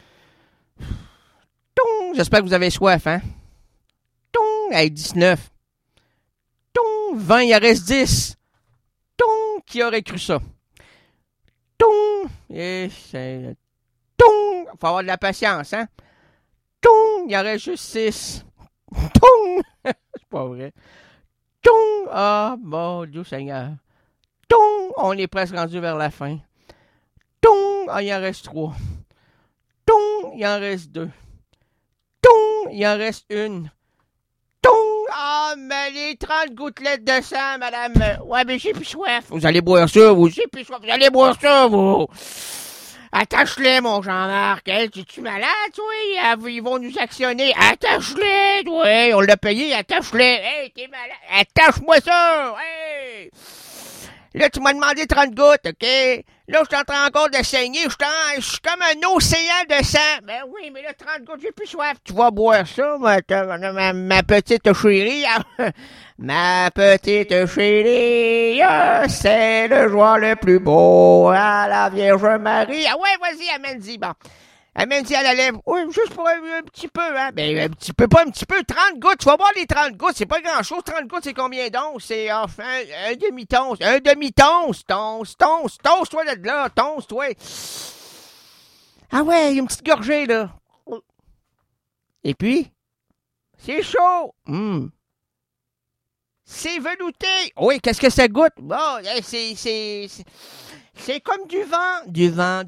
Toum! J'espère que vous avez soif, hein? Toum! Hey, 19. Toum! 20, il en reste 10. Toum! Qui aurait cru ça? Toum! Et c'est... Toum! Faut avoir de la patience, hein? Toum! Il en reste juste 6. Toum! C'est pas vrai. Toum! Ah, mon Dieu Seigneur. Toum! On est presque rendu vers la fin. Toum! Ah, il en reste 3. Toum! Il en reste 2. Toum! Il en reste 1. Toum! Ah, mais les 30 gouttelettes de sang, madame. Ouais, mais j'ai plus soif. Vous allez boire ça, vous. J'ai plus soif. Vous allez boire ça, vous. Attache-les, mon Jean-Marc. Hey, es-tu malade, toi? Ils vont nous actionner. Attache-les, toi. On l'a payé, attache-les. Hey, t'es malade. Attache-moi ça. Hey. Là, tu m'as demandé 30 gouttes, OK? Là, je suis en train encore de saigner. Je suis comme un océan de sang. Ben oui, mais là, 30 gouttes, j'ai plus soif. Tu vas boire ça, ma petite chérie. Ma petite chérie, c'est le joie le plus beau à la Vierge Marie. Ah ouais, vas-y, amène-y, bon. Amène-y à la lèvre. Oui, juste pour un petit peu, hein. Ben, un petit peu, pas un petit peu. 30 gouttes. Tu vas boire les 30 gouttes. C'est pas grand-chose. 30 gouttes, c'est combien d'onces? C'est, enfin, un demi-tonce. Un demi-tonce. Tonce, toi, là. Tonce, toi. Ah ouais, une petite gorgée, là. Et puis, c'est chaud. C'est velouté. Oui, qu'est-ce que ça goûte? Bon, c'est comme du vent. Du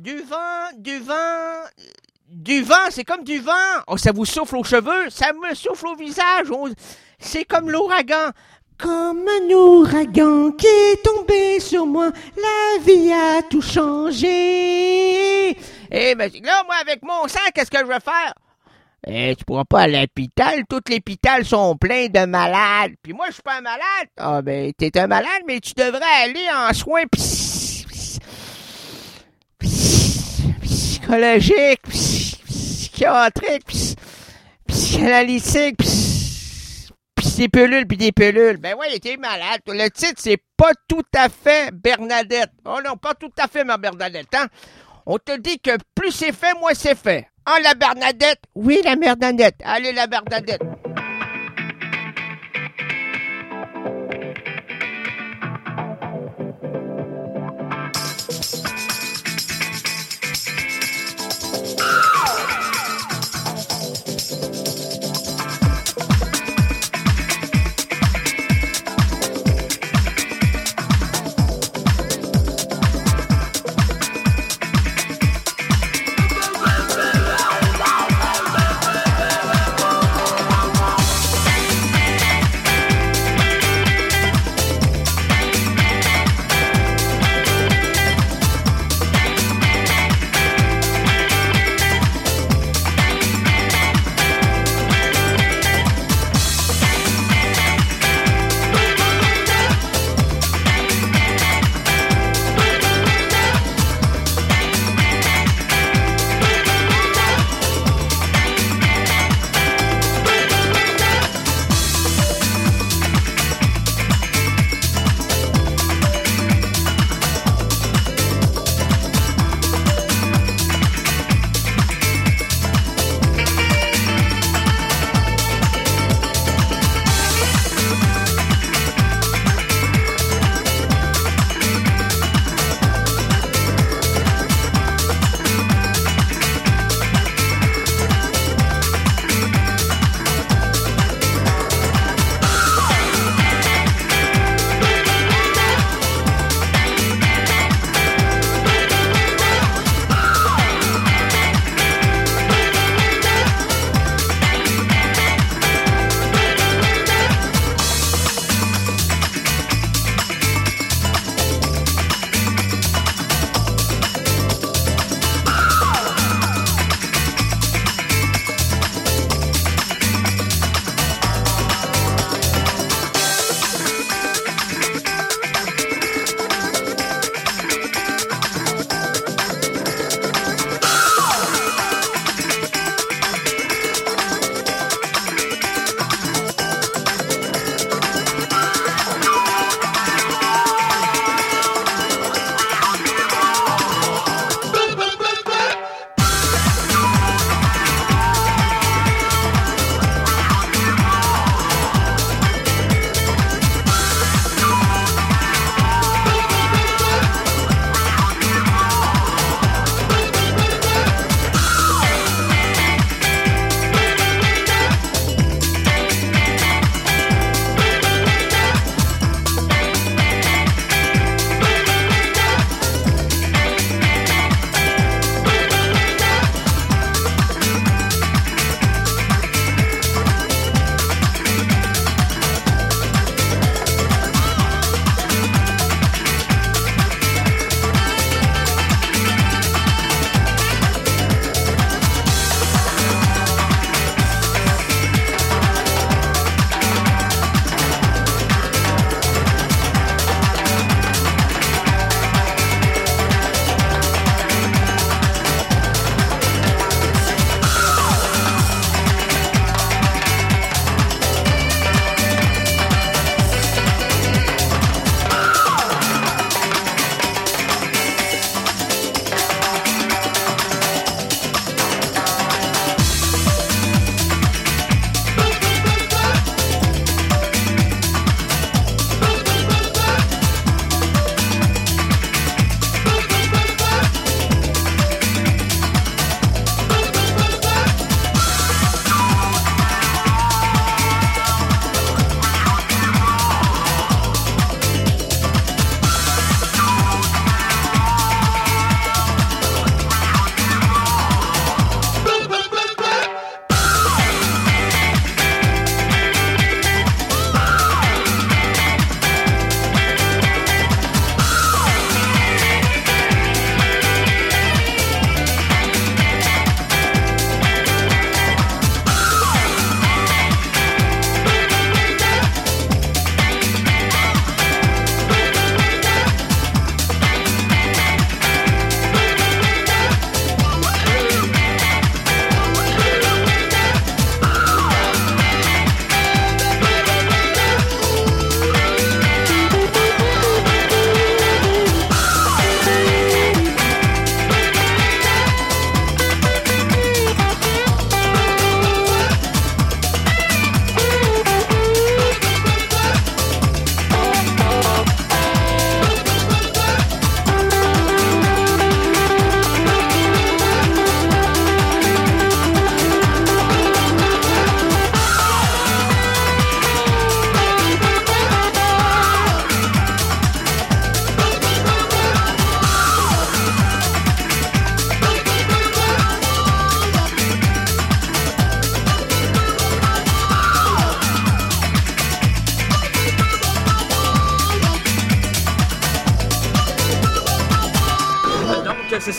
vent, c'est comme du vent. Oh, ça vous souffle aux cheveux, ça me souffle au visage. Oh, c'est comme l'ouragan. Comme un ouragan qui est tombé sur moi, la vie a tout changé. Eh ben, là, moi, avec mon sang, qu'est-ce que je vais faire? Tu pourras pas aller à l'hôpital. Toutes les hôpitaux sont pleins de malades. Puis moi, je suis pas un malade. Ah, ben, t'es un malade, mais tu devrais aller en soins psychologiques, psychiatriques, psychanalytiques, des pilules. Ben ouais, t'es malade. Le titre, c'est pas tout à fait Bernadette. Oh non, pas tout à fait ma Bernadette, hein. On te dit que plus c'est fait, moins c'est fait. Ah, la Bernadette? Oui, la Bernadette. Allez, la Bernadette.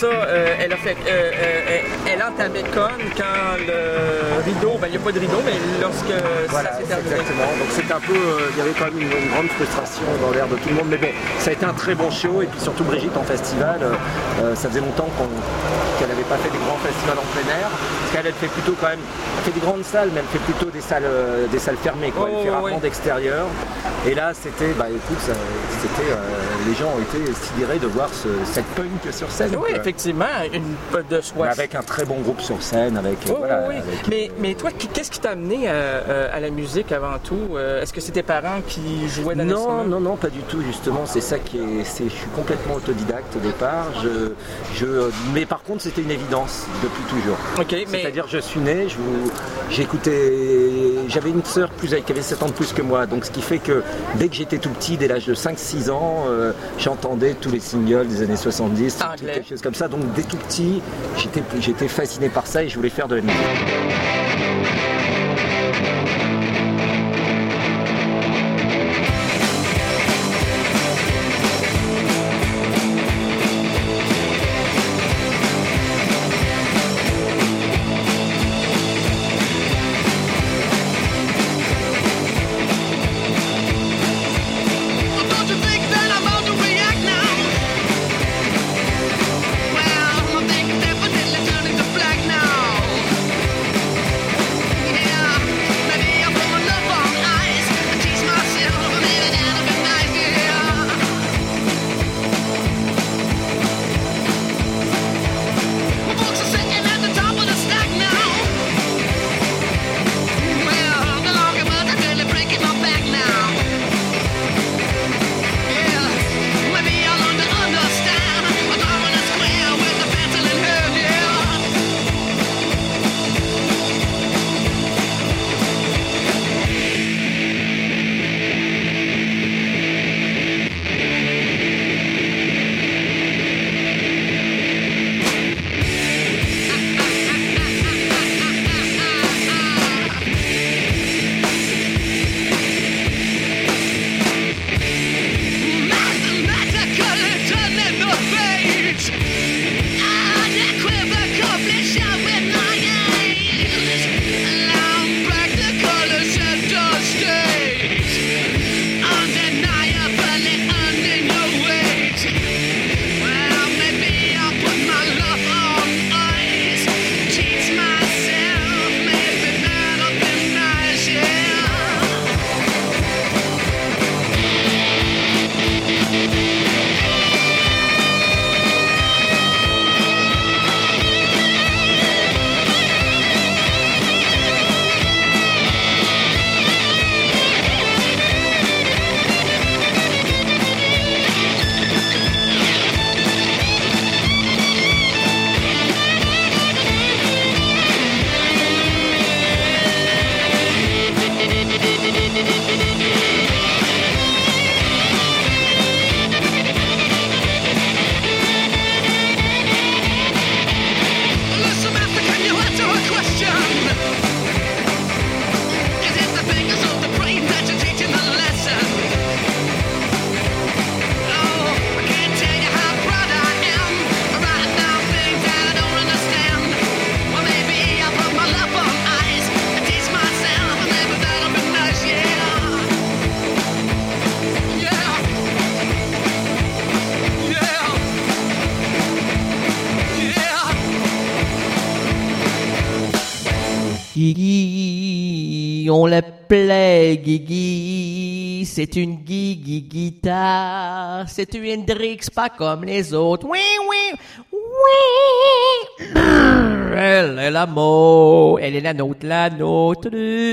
ça, elle entamait Con quand le rideau, il n'y a pas de rideau, mais lorsque voilà, ça s'est terminé. Exactement. Donc c'était un peu, il y avait quand même une grande frustration dans l'air de tout le monde. Mais bon, ça a été un très bon show. Et puis surtout Brigitte en festival, ça faisait longtemps qu'elle n'avait pas fait des grands festivals en plein air. Parce qu'elle fait plutôt quand même, elle fait des grandes salles, mais elle fait plutôt des salles fermées. Quoi. Elle fait rarement d'extérieur. Et là, c'était, les gens ont été sidérés de voir cette punk sur scène. Oui, quoi. effectivement, de choix. Avec un très bon groupe sur scène, avec. Mais toi, qu'est-ce qui t'a amené à la musique avant tout? Est-ce que c'est tes parents qui jouaient dans l'instrument? Non, pas du tout. Justement, c'est ça qui est. Je suis complètement autodidacte au départ. Mais par contre, c'était une évidence depuis toujours. C'est-à-dire, je suis né, j'avais une sœur qui avait 7 ans de plus que moi. Donc, ce qui fait que dès que j'étais tout petit, dès l'âge de 5-6 ans, j'entendais tous les singles des années 70, quelque chose comme ça. Donc, dès tout petit, j'étais fasciné par ça et je voulais faire de la musique. Guigui, on l'appelait Guigui, c'est une Guigui guitare, c'est une Hendrix pas comme les autres. Oui, oui, oui. Elle est la mot, elle est la nôtre, la nôtre.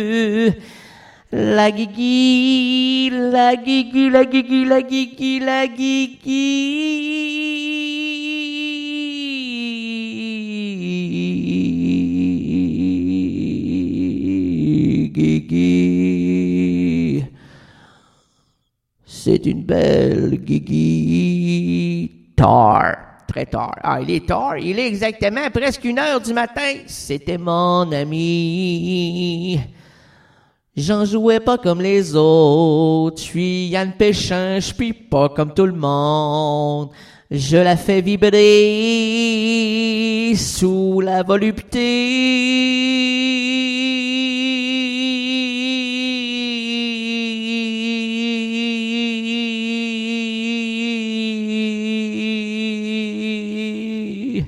La Guigui, la Guigui, la Guigui, la Guigui, la Guigui. Guigui, c'est une belle Guigui tard, très tard. Ah, il est tard, il est exactement presque 1h du matin. C'était mon ami. J'en jouais pas comme les autres. Je suis Yann Péchin, je suis pas comme tout le monde. Je la fais vibrer sous la volupté.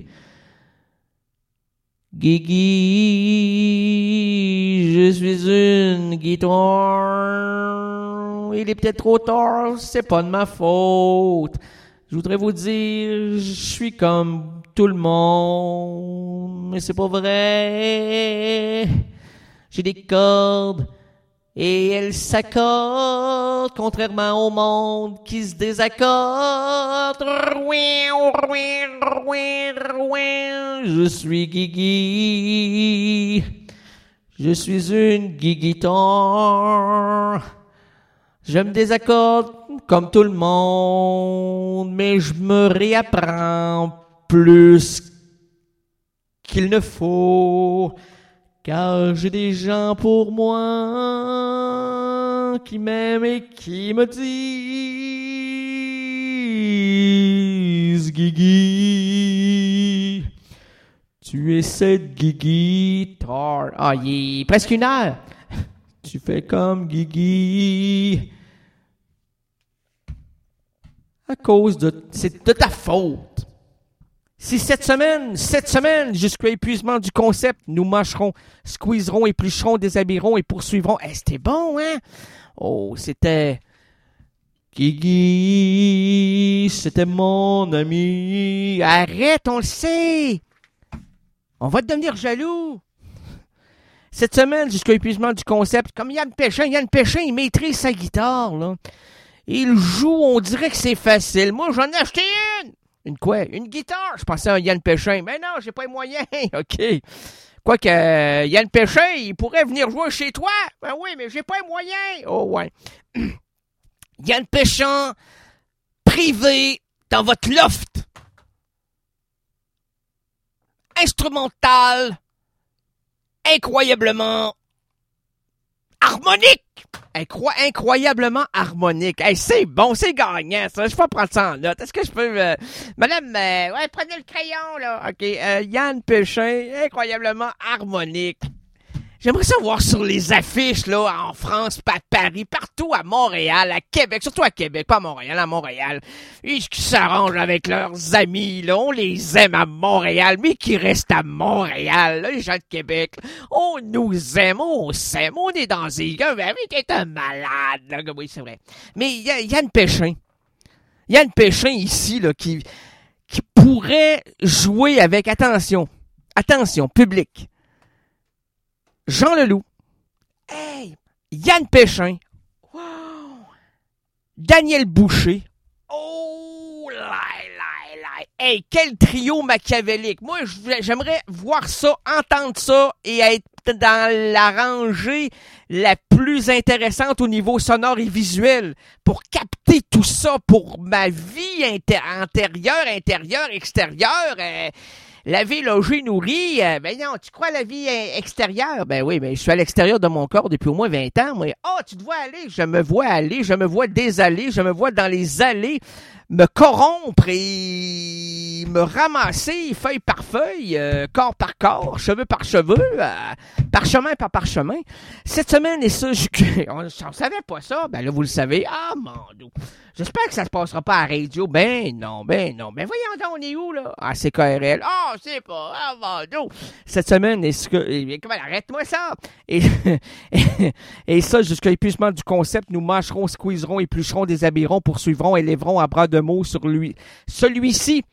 Guigui, je suis une guitare. Il est peut-être trop tard, c'est pas de ma faute. Je voudrais vous dire, je suis comme tout le monde, mais c'est pas vrai. J'ai des cordes et elles s'accordent, contrairement au monde qui se désaccorde. Je suis Guigui, je suis une guitare. Je me désaccorde comme tout le monde, mais je me réapprends plus qu'il ne faut, car j'ai des gens pour moi qui m'aiment et qui me disent Guigui, tu es cette guitare. Ah, il est presque 1 heure. Tu fais comme Guigui. À cause de... C'est de ta faute. Si cette semaine, jusqu'à épuisement du concept, nous mâcherons, squeezerons, éplucherons, déshabillerons et poursuivrons. C'était bon, hein? Oh, c'était... Guigui, c'était mon ami. Arrête, on le sait. On va devenir jaloux. Cette semaine, jusqu'à épuisement du concept, comme Yann Péchin, il maîtrise sa guitare, là. Il joue, on dirait que c'est facile. Moi, j'en ai acheté une. Une quoi? Une guitare. Je pensais à Yann Péchin. Mais non, j'ai pas les moyens. OK. Quoique, Yann Péchin, il pourrait venir jouer chez toi. Ben oui, mais j'ai pas les moyens. Oh, ouais. Yann Péchin, privé, dans votre loft. Instrumental. Incroyablement harmonique. Incroyablement harmonique. Hey, c'est bon, c'est gagnant, ça. Je peux prendre ça en note. Est-ce que je peux... Madame, ouais, prenez le crayon, là. OK. Yann Péchin, incroyablement harmonique. J'aimerais ça voir sur les affiches, là, en France, à Paris, partout, à Montréal, à Québec, surtout à Québec, pas à Montréal, à Montréal. Ils qui s'arrangent avec leurs amis, là, on les aime à Montréal, mais qui restent à Montréal, là, les gens de Québec. On nous aime, on s'aime, on est dans les gars, mais t'es un malade, là, oui, c'est vrai. Mais Yann Péchin ici, là, qui pourrait jouer avec, attention, public. Jean Leloup, hey, Yann Péchin, wow, Daniel Boucher, oh là, hey, quel trio machiavélique. Moi, j'aimerais voir ça, entendre ça et être dans la rangée la plus intéressante au niveau sonore et visuel pour capter tout ça pour ma vie intérieure, extérieure. Laver, loger, nourrir, ben non, tu crois à la vie extérieure? Ben oui, ben je suis à l'extérieur de mon corps depuis au moins 20 ans. Moi, tu te vois aller, je me vois désaller, je me vois dans les allées me corrompre et me ramasser feuille par feuille, corps par corps, cheveux par cheveux, parchemin par parchemin. Cette semaine, et ça, on savait pas ça, ben là, vous le savez. Ah, mon Dieu. J'espère que ça se passera pas à radio. Ben non. Ben voyons donc, on est où, là? Ah, c'est KRL. Ah, c'est pas. Ah, mon Dieu. Cette semaine, arrête-moi ça. Et ça, jusqu'à l'épuisement du concept, nous mâcherons, squeezerons, éplucherons, déshabillerons, poursuivrons, élèverons à bras de mots sur lui. Celui-ci.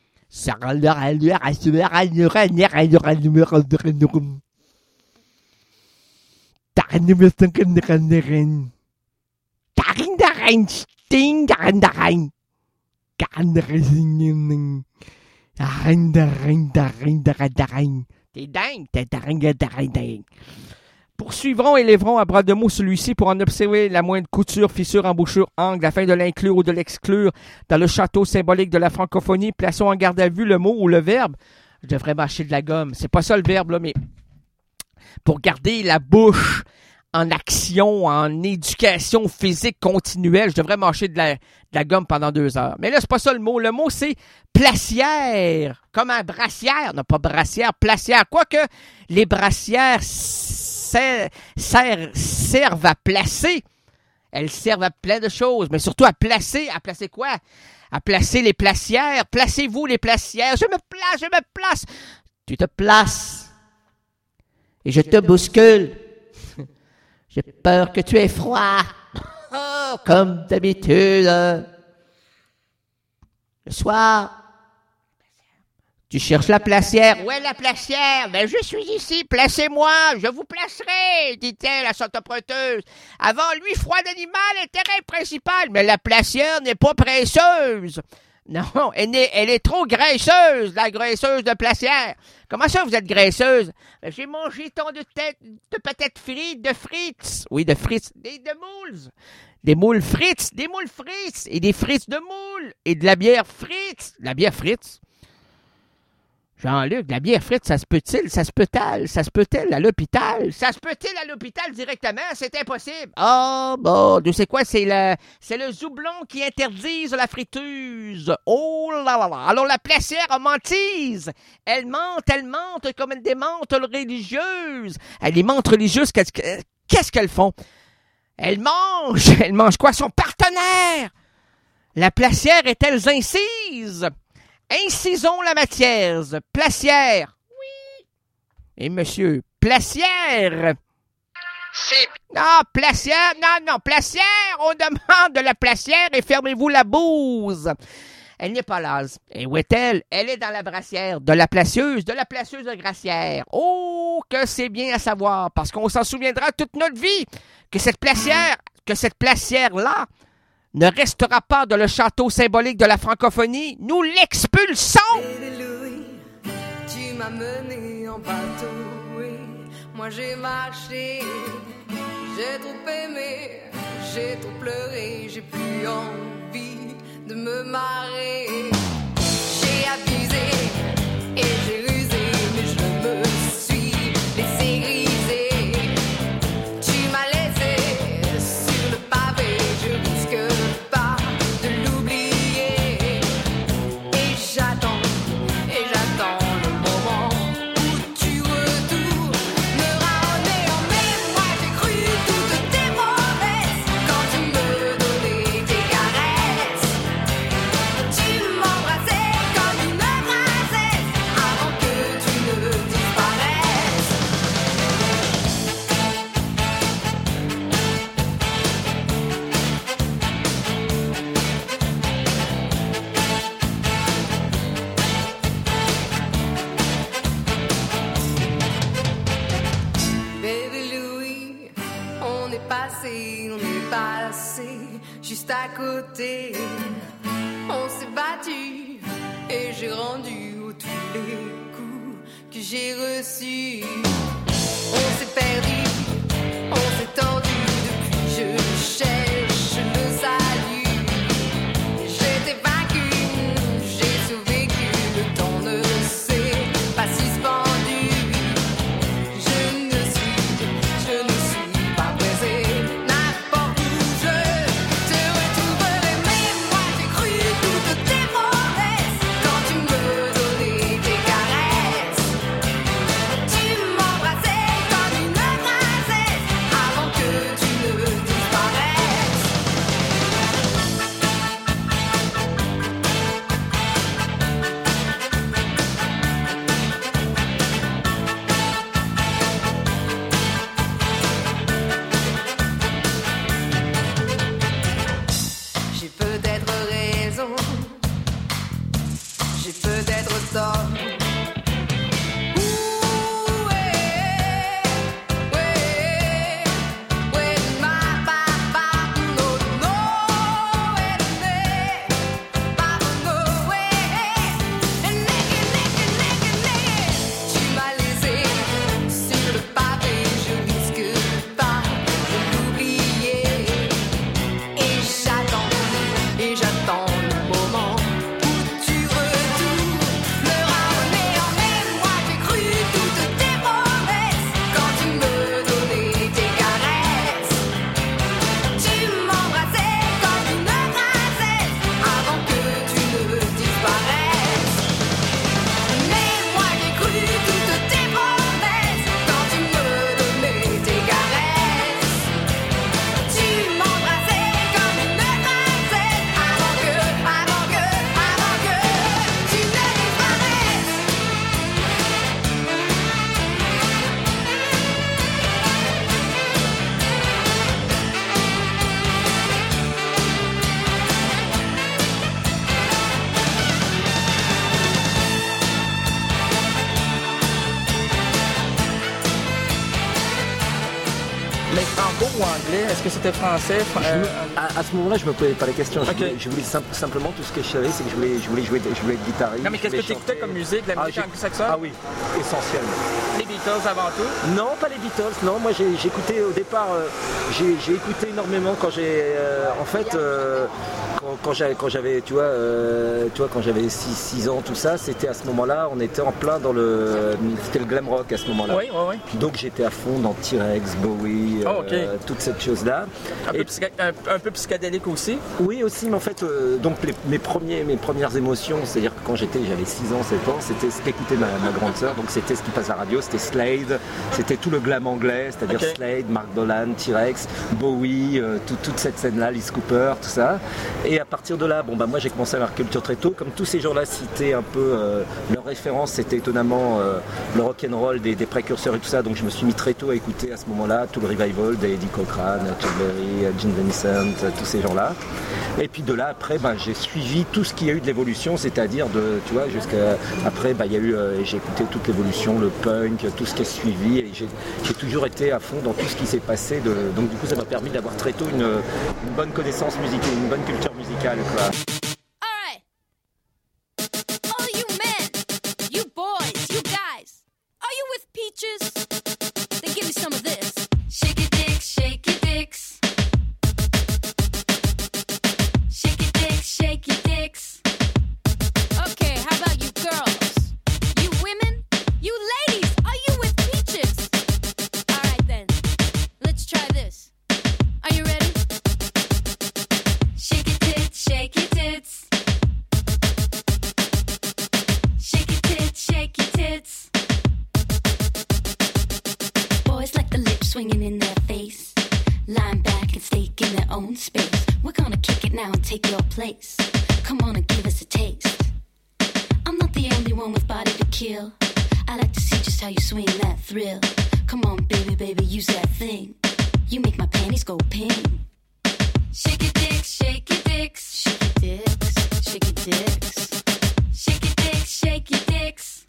T'es dingue. Poursuivrons et lèverons à bras de mots celui-ci pour en observer la moindre couture, fissure, embouchure, angle, afin de l'inclure ou de l'exclure dans le château symbolique de la francophonie. Plaçons en garde à vue le mot ou le verbe. Je devrais mâcher de la gomme. C'est pas ça le verbe, là, mais pour garder la bouche en action, en éducation physique continuelle. Je devrais mâcher de la gomme pendant 2 heures. Mais là, c'est pas ça le mot. Le mot, c'est placière. Comme un brassière. Non, pas brassière, placière. Quoique, les brassières servent à placer. Elles servent à plein de choses, mais surtout à placer. À placer quoi? À placer les placières. Placez-vous les placières. Je me place. Tu te places. Et je te bouscule. J'ai peur que tu aies froid. Oh, comme d'habitude. Le soir, tu cherches la placière. Où est la placière? Ben, je suis ici, placez-moi, je vous placerai, dit-elle à son emprunteuse. Avant lui, froid d'animal est terrain principal, mais la placière n'est pas presseuse. Non, elle est trop graisseuse, la graisseuse de placière. Comment ça, vous êtes graisseuse? J'ai mangé tant de patates frites, de frites. Oui, de frites, de moules. Des moules frites, et des frites de moules, et de la bière frite. La bière frite? Jean-Luc, la bière frite, ça se peut-elle à l'hôpital? Ça se peut-il à l'hôpital directement? C'est impossible. Oh, bon, tu sais quoi? C'est le Zoublon qui interdise la frituse. Oh là là là. Alors la placière a mentise. Elle mente comme des menthes religieuses. Les menthes religieuses, qu'est-ce qu'elles font? Elles mangent quoi? Son partenaire. La placière est-elle incise? Incisons la matière. Placière. Oui. Et monsieur, placière. Ah, placière. Non, placière. On demande de la placière et fermez-vous la bouse. Elle n'est pas là. Et où est-elle? Elle est dans la brassière de la placieuse de Gracière. Oh, que c'est bien à savoir, parce qu'on s'en souviendra toute notre vie, que cette placière-là ne restera pas dans le château symbolique de la francophonie. Nous l'expulsons! Louis, tu m'as mené en bateau, oui. Moi j'ai marché, j'ai trop aimé, j'ai trop pleuré, j'ai plus envie de me marrer. J'ai abusé et j'ai rusé, mais je me suis laissé griser. Tu m'as laissé sur le pavé, je risque pas de l'oublier. Et j'attends le moment où tu retournes me ramener en mémoire. J'ai cru toutes tes promesses quand tu me donnais tes caresses. Tu m'embrassais comme une princesse avant que tu ne disparaisses. Baby Louis, on est passé juste à côté. On s'est battu et j'ai rendu tous les coups que j'ai reçus. On s'est perdu, on s'est tordu, depuis je cherche le salut. J'étais vaincu, j'ai survécu, le temps ne s'est pas suspendu. Je ne suis pas pressé, n'importe où je te retrouverai. Mais moi j'ai cru toutes tes promesses quand tu me donnais tes caresses. Tu m'embrassais Mais franco ou anglais? Est-ce que c'était français? À ce moment-là, je me posais pas la question. Je voulais simplement, tout ce que je savais, c'est que je voulais être guitariste. Non, mais qu'est-ce que tu écoutais comme musique, la musique anglo-saxonne? Ah oui, essentiellement. Les Beatles avant tout? Non, pas les Beatles. Non, moi j'écoutais au départ, j'ai écouté énormément quand j'ai, en fait, quand j'avais, tu vois, quand j'avais 6 ans, tout ça, c'était à ce moment-là, on était en plein dans c'était le glam rock à ce moment-là. Oui. Donc j'étais à fond dans T-Rex, Bowie, toute cette chose-là. Un peu psychédélique aussi? Oui, aussi, mais en fait, donc mes premières émotions, c'est-à-dire que quand j'avais 6 ans, 7 ans, c'était ce qu'écoutait ma grande sœur, donc c'était ce qui passe à la radio, c'était Slade, c'était tout le glam anglais, c'est-à-dire Slade, Mark Bolan, T-Rex, Bowie, toute cette scène-là, Alice Cooper, tout ça. Et à partir de là, moi j'ai commencé à avoir culture très tôt, comme tous ces gens-là citaient un peu leurs références, c'était étonnamment le rock'n'roll des précurseurs et tout ça, donc je me suis mis très tôt à écouter à ce moment-là tout le revival d'Eddie Cochran, Chuck Berry, Gene Vincent, tous ces gens-là. Et puis de là après, j'ai suivi tout ce qu'il y a eu de l'évolution, c'est-à-dire jusqu'à après, j'ai écouté toute l'évolution, le punk, tout ce qui est suivi, et j'ai toujours été à fond dans tout ce qui s'est passé. Donc du coup, ça m'a permis d'avoir très tôt une bonne connaissance musicale, une bonne culture musicale, quoi. Peaches, then give me some of this. Shake your dicks, shake your dicks. Shake your dicks, shake your dicks. Okay, how about you girls? You women? You ladies, are you with peaches? Alright then, let's try this. Are you ready? Shake your tits, shake your tits. Shake your tits, shake your tits. Boys like the lips swinging in their face, lying back and stake in their own space. We're gonna kick it now and take your place. Come on and give us a taste. I'm not the only one with body to kill. I like to see just how you swing that thrill. Come on, baby, baby, use that thing. You make my panties go ping. Shake your dicks, shake your dicks. Shake your dicks, shake your dicks. Shake your dicks, shake your dicks.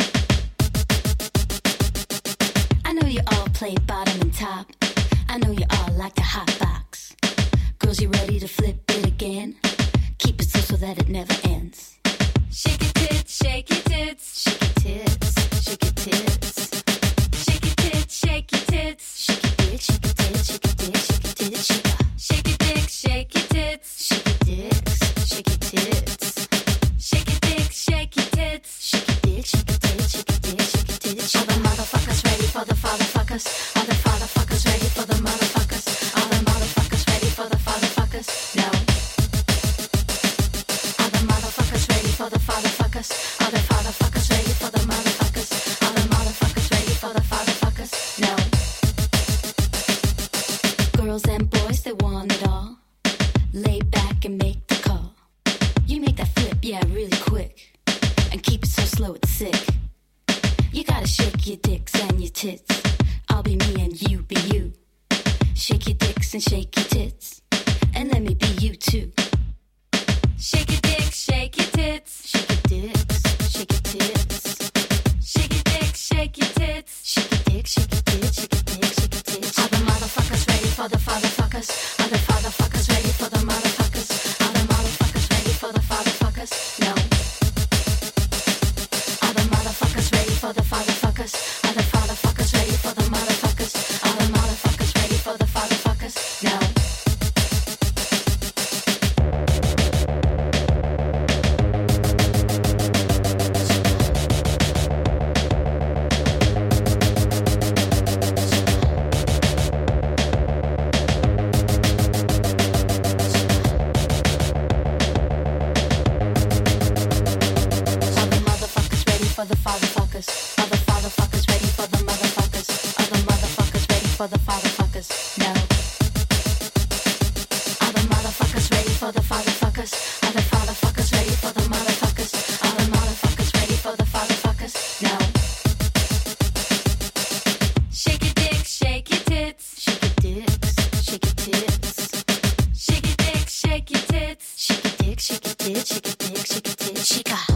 I know you all play bottom and top. I know you all like to hot box. Girls, you ready to flip it again? Keep it so that it never ends. Shake your tits, shake your tits. Shake your tits, shake your tits. Shake your tits, shake your tits. Shake your tits, shake your tits, shake your tits, shake your tits, shake your shake your dicks, shake your tits. Shake your dicks, shake your tits. Shake your dicks, shake your tits. Shake your dicks, shake your tits, shake your tits, shake your tits. All the motherfuckers ready for the fatherfuckers. All the fatherfuckers ready for the motherfuckers. All the motherfuckers ready for the fatherfuckers. No. All the motherfuckers ready for the fatherfuckers. All the fatherfuckers ready for the motherfuckers. All the motherfuckers ready for the fatherfuckers. No. Girls and boys, they want it all. Lay back and make the call. You make that flip, yeah, really quick. And keep it so slow it's sick. You gotta shake your dicks and your tits. I'll be me and you be you. Shake your dicks and shake your tits. And let me be you too. Shake your dicks, shake your tits. Shake your dicks, shake your tits. Shake your dicks, shake your tits. Shake your dicks, shake your tits, shake your dicks, shake your tits. All the motherfuckers ready for the fatherfuckers. All the fatherfuckers ready for the motherfuckers. All the motherfuckers ready for the fatherfuckers. No. All the motherfuckers ready for the fatherfuckers. All the fatherfuckers ready for the motherfuckers. All the motherfuckers ready for the fatherfuckers. No. For the fatherfuckers, all the fatherfuckers ready for the motherfuckers, all the motherfuckers ready for the fatherfuckers, no. All the motherfuckers ready for the fatherfuckers, all the fatherfuckers ready for the motherfuckers, all the motherfuckers ready for the fatherfuckers, no. Shake your dicks, shake your tits, shake your dicks, shake your tits, shake your dicks, shake your tits, shake your dicks, shake your tits, shake your dicks, shake your tits, shake your.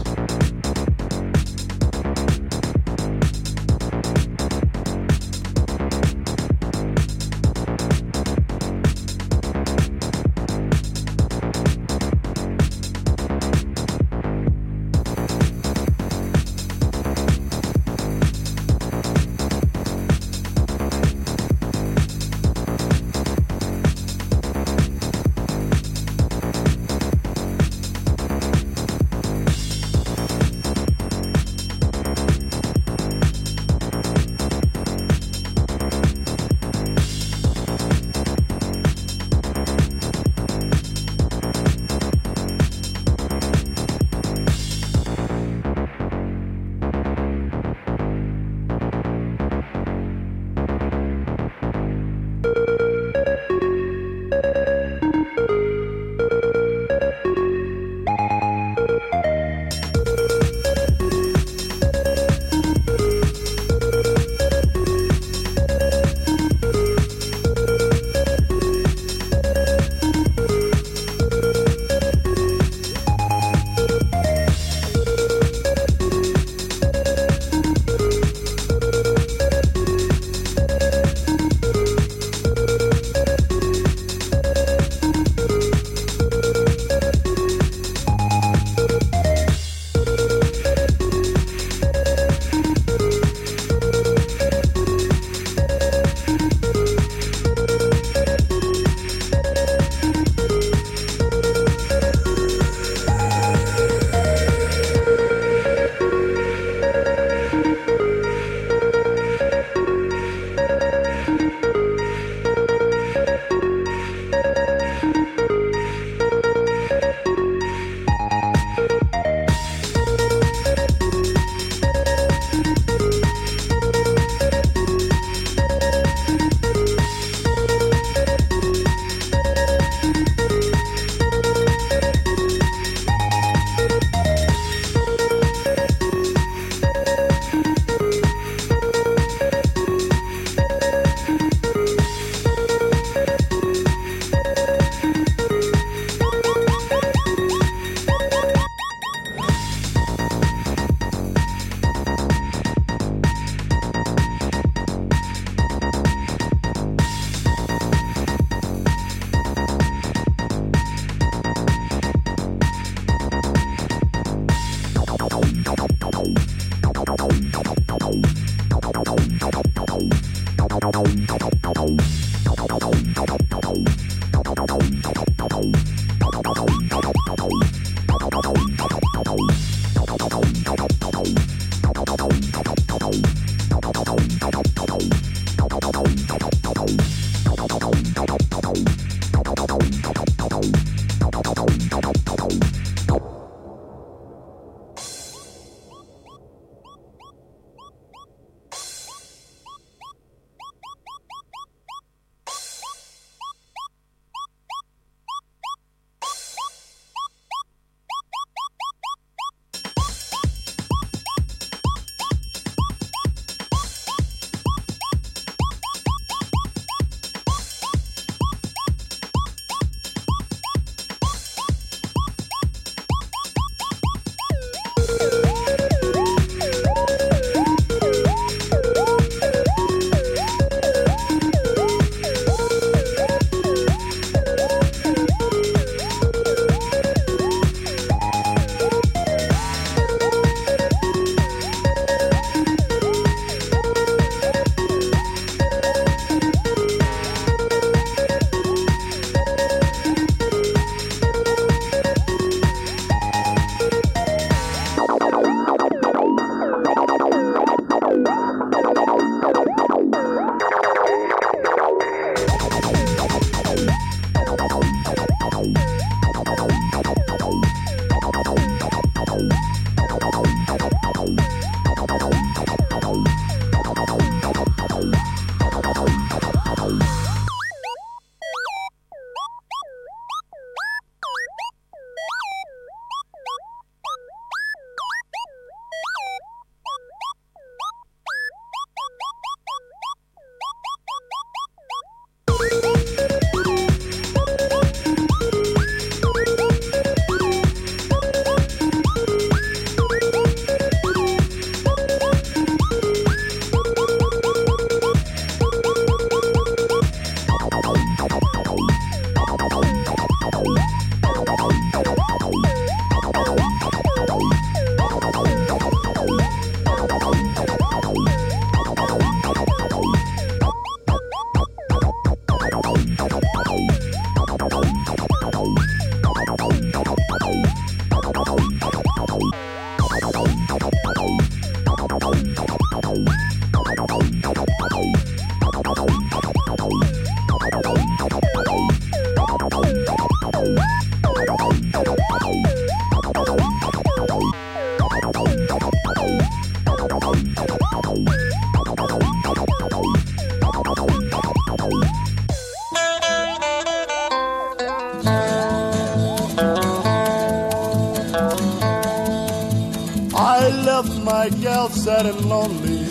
My gal sad and lonely,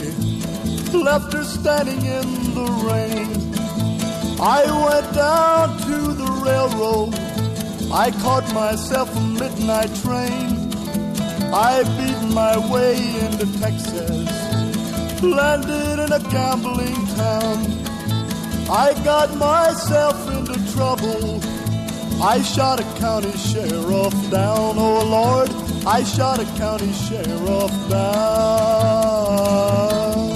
left her standing in the rain. I went down to the railroad, I caught myself a midnight train. I beat my way into Texas, landed in a gambling town. I got myself into trouble, I shot a county sheriff down, oh Lord. I shot a county sheriff down.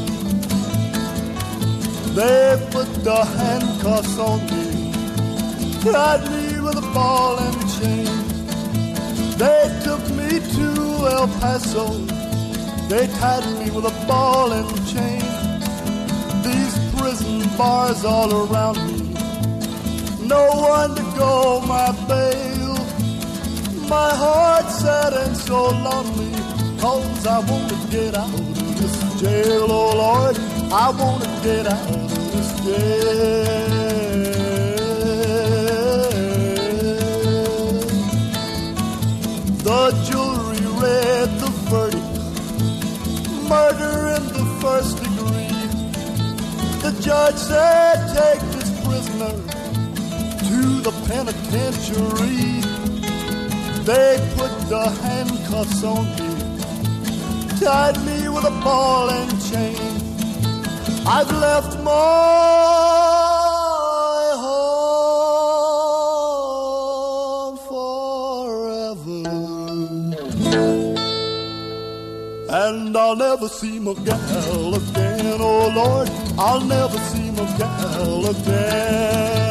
They put the handcuffs on me, tied me with a ball and chain. They took me to El Paso, they tied me with a ball and chain. These prison bars all around me, no one to go my bail. My heart sad and so lonely, 'cause I want to get out of this jail, oh Lord, I want to get out of this jail. The jury read the verdict, murder in the first degree. The judge said, take this prisoner to the penitentiary. They put the handcuffs on me, tied me with a ball and chain. I've left my home forever, and I'll never see my gal again. Oh Lord, I'll never see my gal again.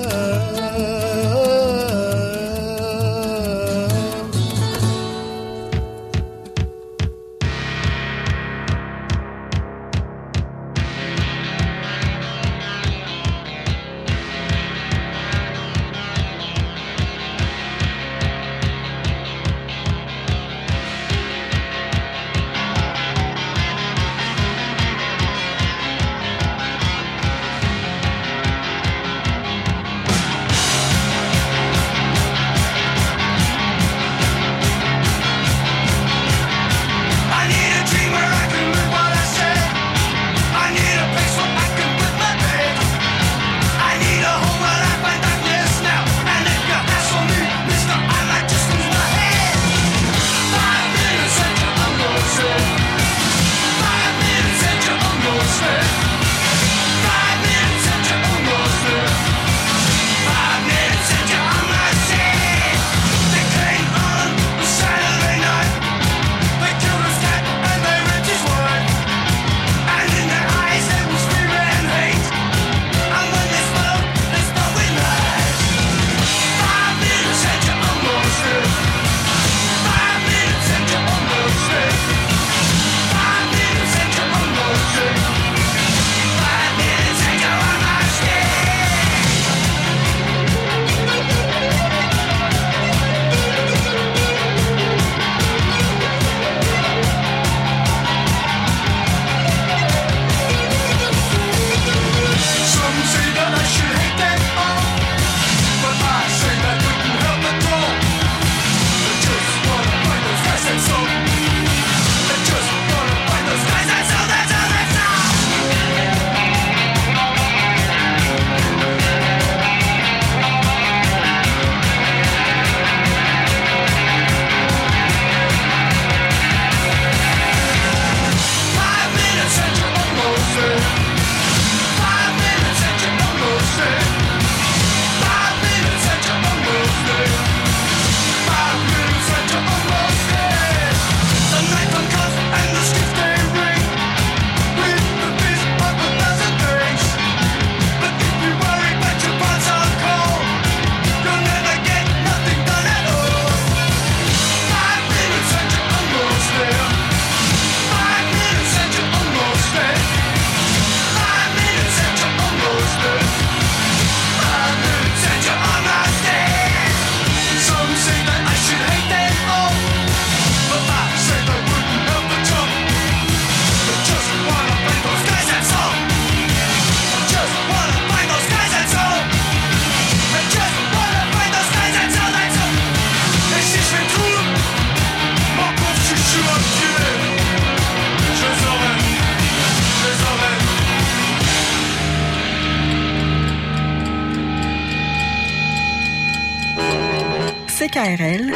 CKRL.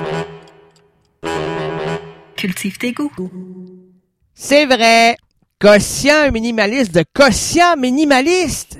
Cultive tes goûts. C'est vrai. Quotient minimaliste de quotient minimaliste.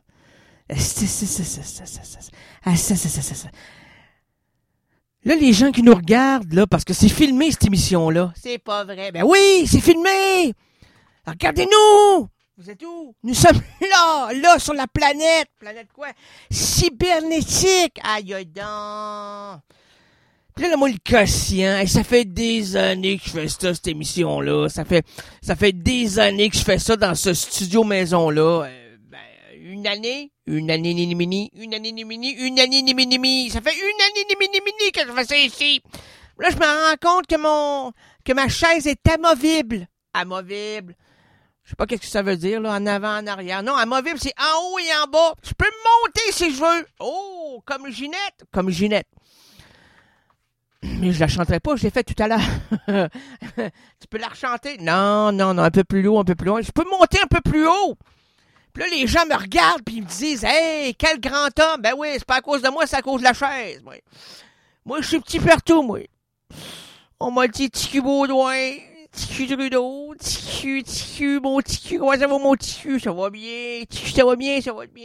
Là, les gens qui nous regardent, là, parce que c'est filmé, cette émission-là. C'est pas vrai. Ben oui, c'est filmé. Regardez-nous. Vous êtes où? Nous sommes là, sur la planète. Planète quoi? Cybernétique. Aïe, aïe, donc. Puis là, moi, le quotient, ça fait des années que je fais ça, cette émission-là. Ça fait des années que je fais ça dans ce studio maison-là. Une année ni mini. Ça fait une année ni mini que je fais ça ici. Là, je me rends compte que ma chaise est amovible. Amovible. Je sais pas qu'est-ce que ça veut dire, là, en avant, en arrière. Non, amovible, c'est en haut et en bas. Je peux monter si je veux. Oh, comme Ginette. Mais je la chanterai pas, je l'ai fait tout à l'heure. Tu peux la rechanter? Non, un peu plus haut, Je peux monter un peu plus haut. Puis là, les gens me regardent puis ils me disent « Hey, quel grand homme! » Ben oui, c'est pas à cause de moi, c'est à cause de la chaise. Moi je suis petit partout, moi. On m'a dit « Ticu Baudouin, Ticu Trudeau, Ticu, mon Ticu, comment ça va mon Ticu? Ça va bien, Ticu, ça va bien.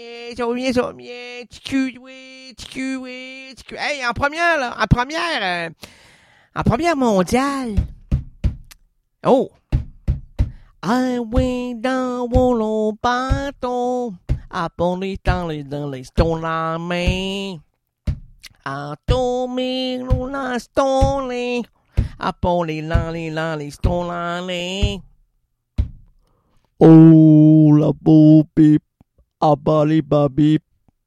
Ticu, oui. Hey, en première mondiale. Oh! I went down bateau, à ponder dans les stones la main. À tomber dans stones, à ponder dans les stones la main. Oh, la beau bip, abali babip.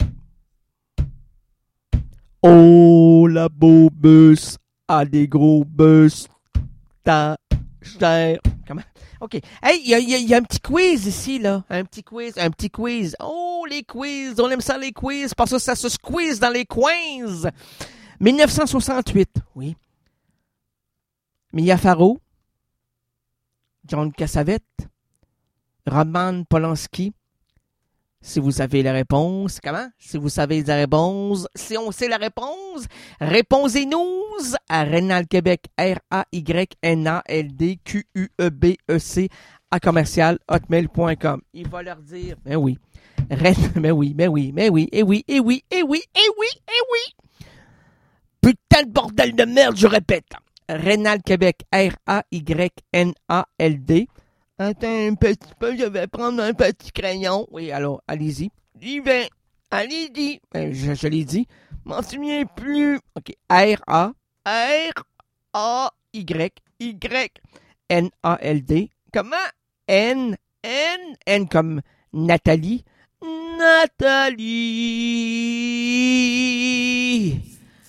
Oh, la beau bus a des gros bus. Ta chère. Comment? OK. Hey, il y a un petit quiz ici, là. Un petit quiz. Oh, les quiz. On aime ça, les quiz, parce que ça se squeeze dans les coins. 1968, oui. Mia Farrow, John Cassavetes, Roman Polanski. Si vous avez la réponse, comment? Si vous savez la réponse, si on sait la réponse, répondez-nous à Rénal Québec, RAYNALDQUEBEC à commercial@hotmail.com. Il va leur dire, mais oui, putain de bordel de merde, je répète. Rénal Québec, RAYNALD. Attends un petit peu, je vais prendre un petit crayon. Oui, alors, allez-y. Allez-y. Je l'ai dit. Je m'en souviens plus. OK. RAYYNALD. Comment? N comme Nathalie. Nathalie.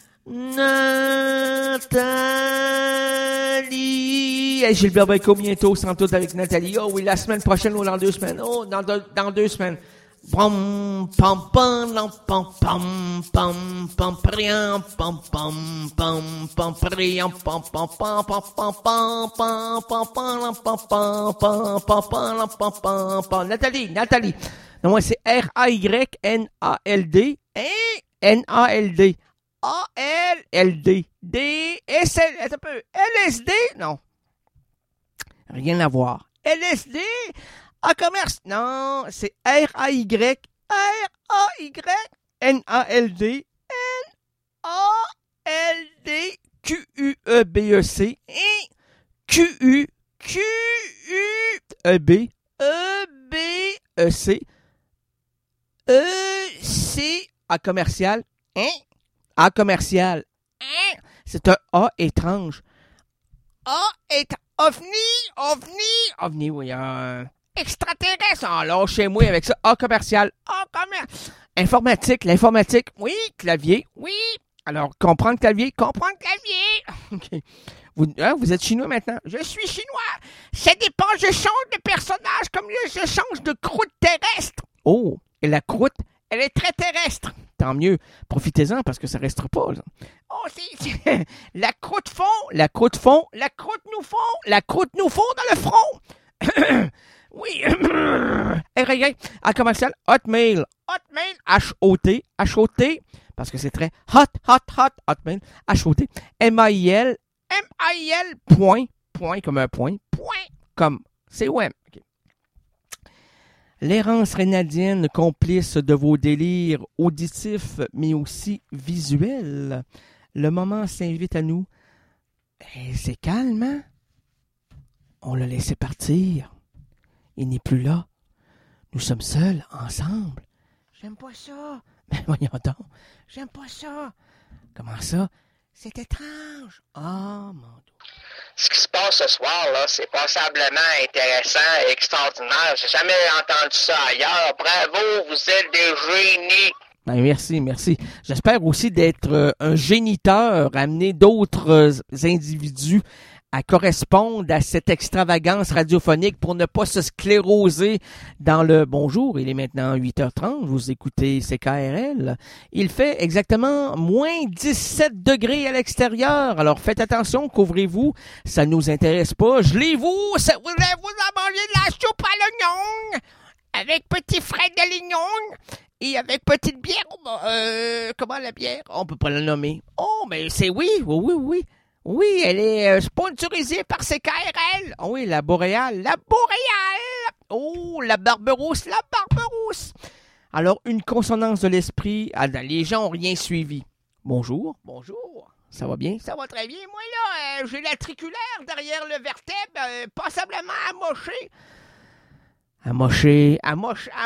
Hey, Gilbert Bécaud bientôt, sans doute avec Nathalie. Oh oui, la semaine prochaine ou dans 2 semaines. Oh, dans 2 semaines. Pam pam pam pam pam pam pam priam pam pam pam pam priam pam pam pam pam pam pam pam pam pam pam pam pam pam. Nathalie. Non, moi c'est RAYNALD. NALD. ALLD. DSL. Un peu. LSD? Non. Rien à voir. LSD? À commerce? Non, c'est RAYNALD. QUEBEC et QUEBEC EC à commercial. A commercial. C'est un A étrange. OVNI, oui. Extraterrestre. Alors, chez moi avec ça. A commercial. Informatique, l'informatique. Oui, clavier. Oui. Alors, comprendre clavier. OK. Vous êtes chinois maintenant? Je suis chinois. Ça dépend, je change de personnage comme je change de croûte terrestre. Oh, et la croûte, elle est très terrestre. Tant mieux. Profitez-en parce que ça restera pas, là. Oh, c'est la croûte fond. La croûte nous fond dans le front. Oui. R-A-Y, à commercial, Hotmail, H-O-T, parce que c'est très hot, Hotmail, H-O-T, M-A-I-L, point comme un point, comme, c'est ouais. Okay. L'errance rénalienne, complice de vos délires auditifs, mais aussi visuels. Le moment s'invite à nous. Et c'est calme, hein? On l'a laissé partir. Il n'est plus là. Nous sommes seuls, ensemble. J'aime pas ça. Mais voyons donc. J'aime pas ça. Comment ça? C'est étrange. Ah, mon Dieu. Ce qui se passe ce soir, là, c'est passablement intéressant et extraordinaire. J'ai jamais entendu ça ailleurs. Bravo, vous êtes des génies. Ben, merci. J'espère aussi d'être un géniteur, amener d'autres individus à correspondre à cette extravagance radiophonique pour ne pas se scléroser dans le bonjour. Il est maintenant 8h30, vous écoutez CKRL. Il fait exactement moins 17 degrés à l'extérieur. Alors faites attention, couvrez-vous, ça nous intéresse pas. Gelez-vous, ça vous manger de la soupe à l'oignon avec petit frais de l'oignon. Et avec petite bière, comment la bière? On peut pas la nommer. Oh, mais c'est oui. Oui, elle est sponsorisée par CKRL. Oh oui, la Boréale. Oh, la Barberousse. Alors, une consonance de l'esprit. Ah, les gens n'ont rien suivi. Bonjour. Ça va bien? Ça va très bien. Moi, là, j'ai l'atriculaire derrière le vertèbre, passablement amoché. Amoché. Elle me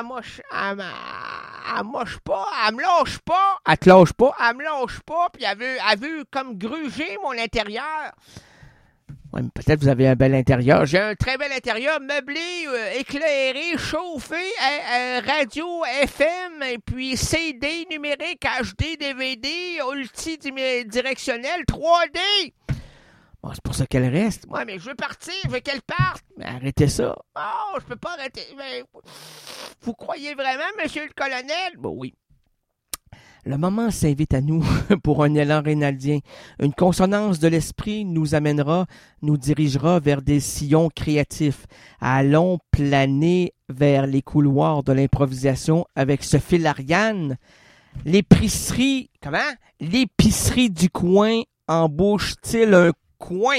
lâche pas. Elle te lâche pas. Elle me lâche pas. Puis elle veut comme gruger mon intérieur. Ouais, mais peut-être que vous avez un bel intérieur. J'ai un très bel intérieur, meublé, éclairé, chauffé, radio, FM, et puis CD, numérique, HD, DVD, multidirectionnel, 3D. Bon, c'est pour ça qu'elle reste. Ouais, mais je veux partir, je veux qu'elle parte. Mais arrêtez ça. Oh, je peux pas arrêter. Mais vous croyez vraiment, monsieur le colonel? Bon, oui. Le moment s'invite à nous pour un élan rénaldien. Une consonance de l'esprit nous dirigera vers des sillons créatifs. Allons planer vers les couloirs de l'improvisation avec ce fil Ariane. L'épicerie du coin embauche-t-il un coin?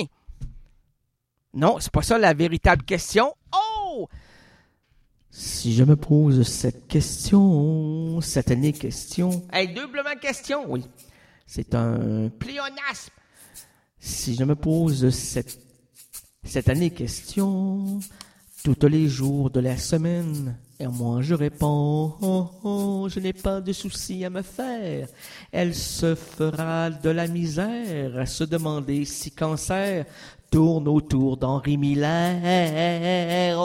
Non, c'est pas ça la véritable question. Oh! Si je me pose cette question, satanée question... Hey, doublement question, oui. C'est un pléonasme. Si je me pose cette année question, tous les jours de la semaine, et moi je réponds, je n'ai pas de soucis à me faire. Elle se fera de la misère à se demander si cancer tourne autour d'Henri Miller.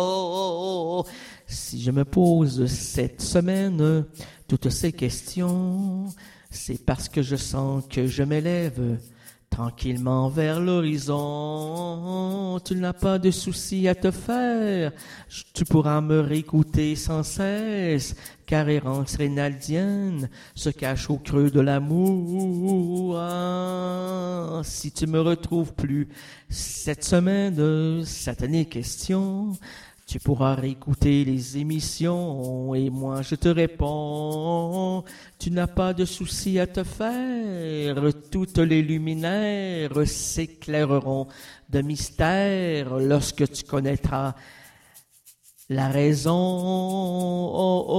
Si je me pose cette semaine toutes ces questions, c'est parce que je sens que je m'élève tranquillement vers l'horizon. Tu n'as pas de soucis à te faire, tu pourras me réécouter sans cesse, car errance rénaldienne se cache au creux de l'amour. Ah, si tu me retrouves plus cette semaine, satanée question, tu pourras réécouter les émissions et moi je te réponds, tu n'as pas de soucis à te faire, toutes les luminaires s'éclaireront de mystère lorsque tu connaîtras la raison.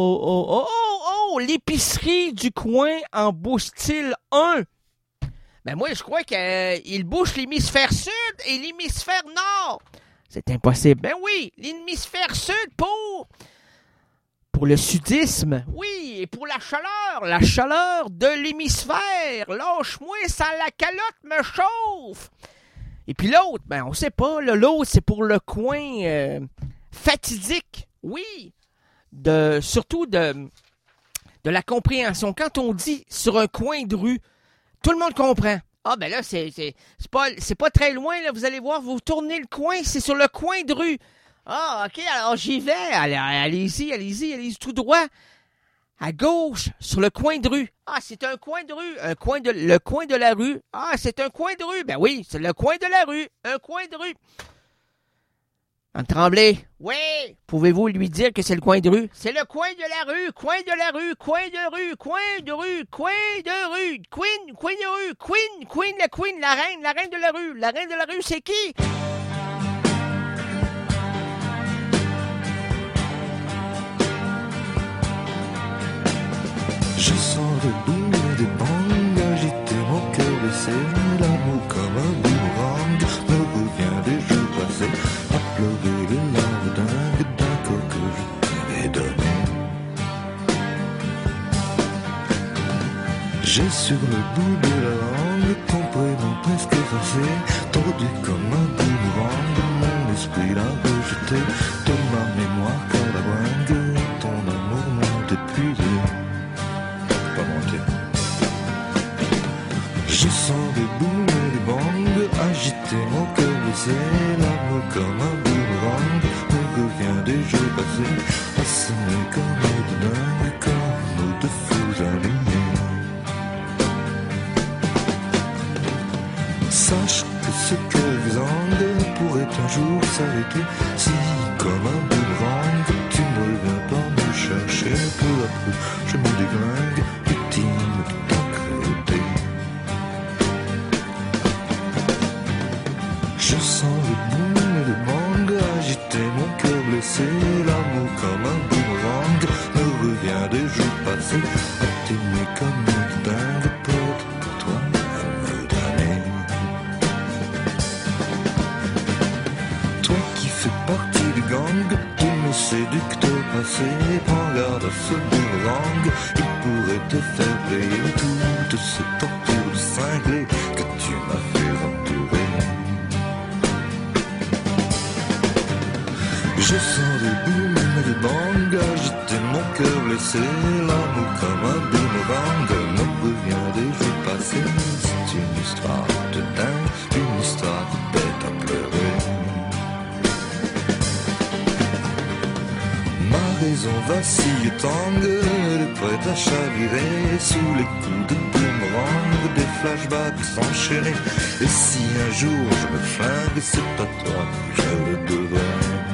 L'épicerie du coin embauche-t-il un? Ben moi je crois qu'il bouche l'hémisphère sud et l'hémisphère nord. C'est impossible. Ben oui, l'hémisphère sud pour le sudisme. Oui, et pour la chaleur de l'hémisphère. Lâche-moi, ça la calotte me chauffe. Et puis l'autre, ben on sait pas, l'autre c'est pour le coin fatidique. Oui, surtout de la compréhension. Quand on dit sur un coin de rue, tout le monde comprend. Ah, ben là, c'est pas très loin, là. Vous allez voir, vous tournez le coin, c'est sur le coin de rue. Ah, OK, alors j'y vais. Allez-y, tout droit. À gauche, sur le coin de rue. Ah, c'est un coin de rue. Le coin de la rue. Ah, c'est un coin de rue. Ben oui, c'est le coin de la rue. Un coin de rue. Anne Tremblay. Oui. Pouvez-vous lui dire que c'est le coin de rue? C'est le coin de la rue, coin de la rue, coin de rue, coin de rue, coin de rue, queen de rue, queen, la reine de la rue. La reine de la rue, c'est qui? Je sens le bout des bangs agiter mon cœur blessé, l'amour comme un boomerang me revient des jours passés. Pleurer les larmes dingues d'un corps que je t'avais donné. J'ai sur le bout de la langue ton prénom presque effacé, tordu comme un boomerang, mon esprit l'a rejeté, de ma mémoire car la bringue, ton amour m'a épuisé. Pas mentir. Je sens des boules et des bangs agiter mon cœur blessé, l'amour comme un boomerang me revient des jours passés, assommé comme de dingue, comme de fous alignés. Sache que ce cœur exsangue pourrait un jour s'arrêter, si comme un boomerang tu ne reviens pas me chercher, peu à peu je me déglingue, victime de ta cruauté. Je sens le boom et le bang agiter mon cœur blessé, l'amour comme un boomerang me revient des jours passés, à t'aimer comme une dingue, peut-être pour toi à me damner. Toi qui fais partie du gang de nos séducteurs passer, prends garde à ce boomerang. Il pourrait te faire payer toutes ces tortures de cinglé que tu m'as fait endurer. Je sens des booms et des bangs agiter mon cœur blessé, l'amour comme un boomerang me revient des jours passés. C'est une histoire de dingue, une histoire de bête à pleurer. Ma raison vacille et tangue, elle est prête à chavirer sous les coups de boomerang, des flashbacks enchaînés. Et si un jour je me flingue, c'est pas toi que je le devrais.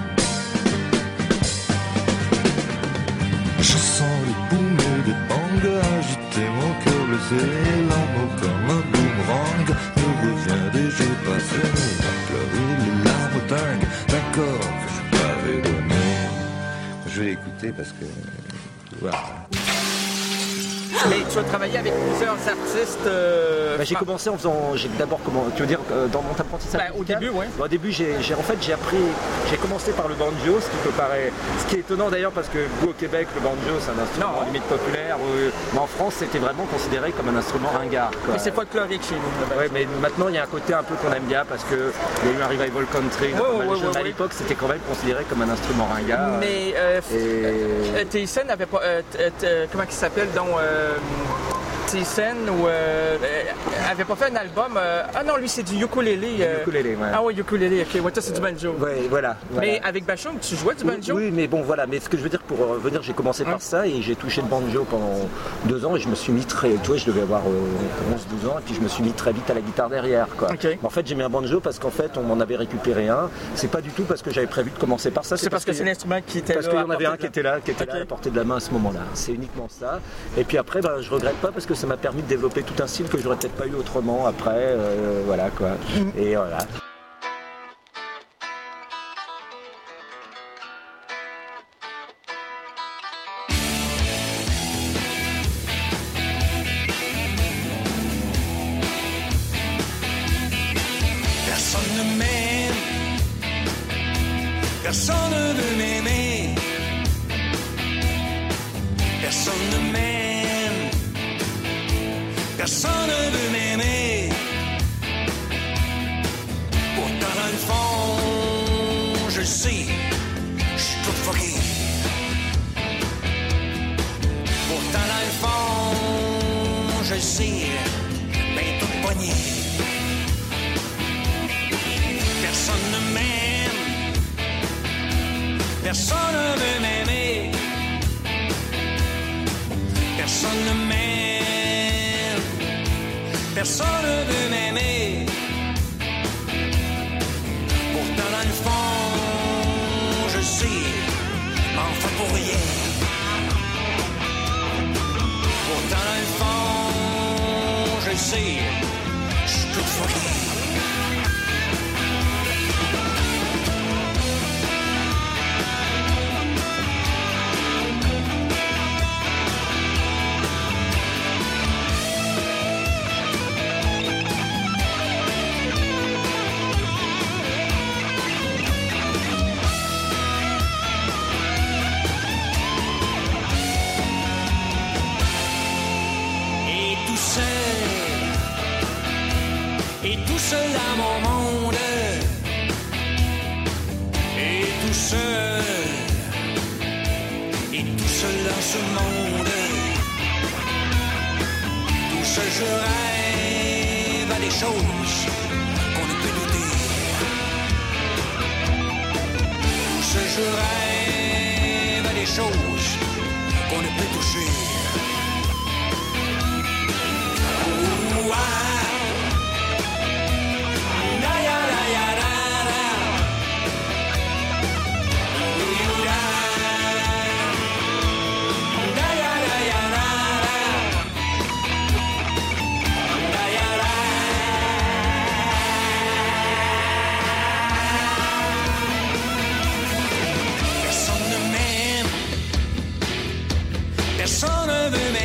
Je sens les booms et les bangs agiter mon cœur blessé, l'amour comme un boomerang me revient des jours passés, à pleurer les larmes dingues d'un corps que je t'avais donné. Je vais l'écouter parce que voilà. Mais tu as travaillé avec plusieurs artistes. J'ai commencé en faisant. J'ai d'abord tu veux dire dans mon apprentissage. Au début, oui. Au début, j'ai commencé par le banjo, ce qui est étonnant d'ailleurs parce que vous au Québec, le banjo c'est un instrument limite populaire, mais en France c'était vraiment considéré comme un instrument ringard. Mais c'est folklorique chez nous. Oui, mais maintenant il y a un côté un peu qu'on aime bien parce qu'il y a eu un revival country. À l'époque, c'était quand même considéré comme un instrument ringard. Mais Tyson n'avait pas. Comment il s'appelle donc Tyson avait pas fait un album. Ah non, lui c'est du ukulélé. Ukulélé, ouais. Ah oui, ukulélé, ok. Ouais, toi c'est du banjo. Ouais, voilà. Mais avec Bashung, tu jouais du banjo? Oui, mais bon, voilà. Mais ce que je veux dire, pour revenir, j'ai commencé par ça et j'ai touché le banjo pendant 2 ans et je me suis mis tu vois, je devais avoir 11-12 ans et puis je me suis mis très vite à la guitare derrière, quoi. Okay. En fait, j'ai mis un banjo parce qu'en fait, on m'en avait récupéré un. C'est pas du tout parce que j'avais prévu de commencer par ça. C'est parce que c'est l'instrument qui était là. Parce qu'il y en avait un qui était là, à la portée de la main à ce moment-là. C'est uniquement ça. Et puis après, je regrette pas parce que ça m'a permis de développer tout un style que j'aurais peut-être pas eu autrement après, voilà quoi. Et voilà. Personne ne m'aime, personne ne veut m'aimer, personne ne m'aime, personne ne veut m'aimer. Pourtant dans le fond, je le sais, je suis tout fucké. Pourtant dans le fond, je le sais, ben tout pogné. Personne ne m'aime, personne ne veut m'aimer, personne ne m'aime, personne ne veut m'aimer. Pourtant dans le fond, je sais, m'en fais pour rien. Pourtant dans le fond, je sais, je suis tout fucké. Et tout seul dans mon monde, et tout seul dans ce monde, tout seul je rêve à des choses qu'on ne peut douter, tout seul je rêve à des choses qu'on ne peut toucher. Oh, ah. Personne ne veut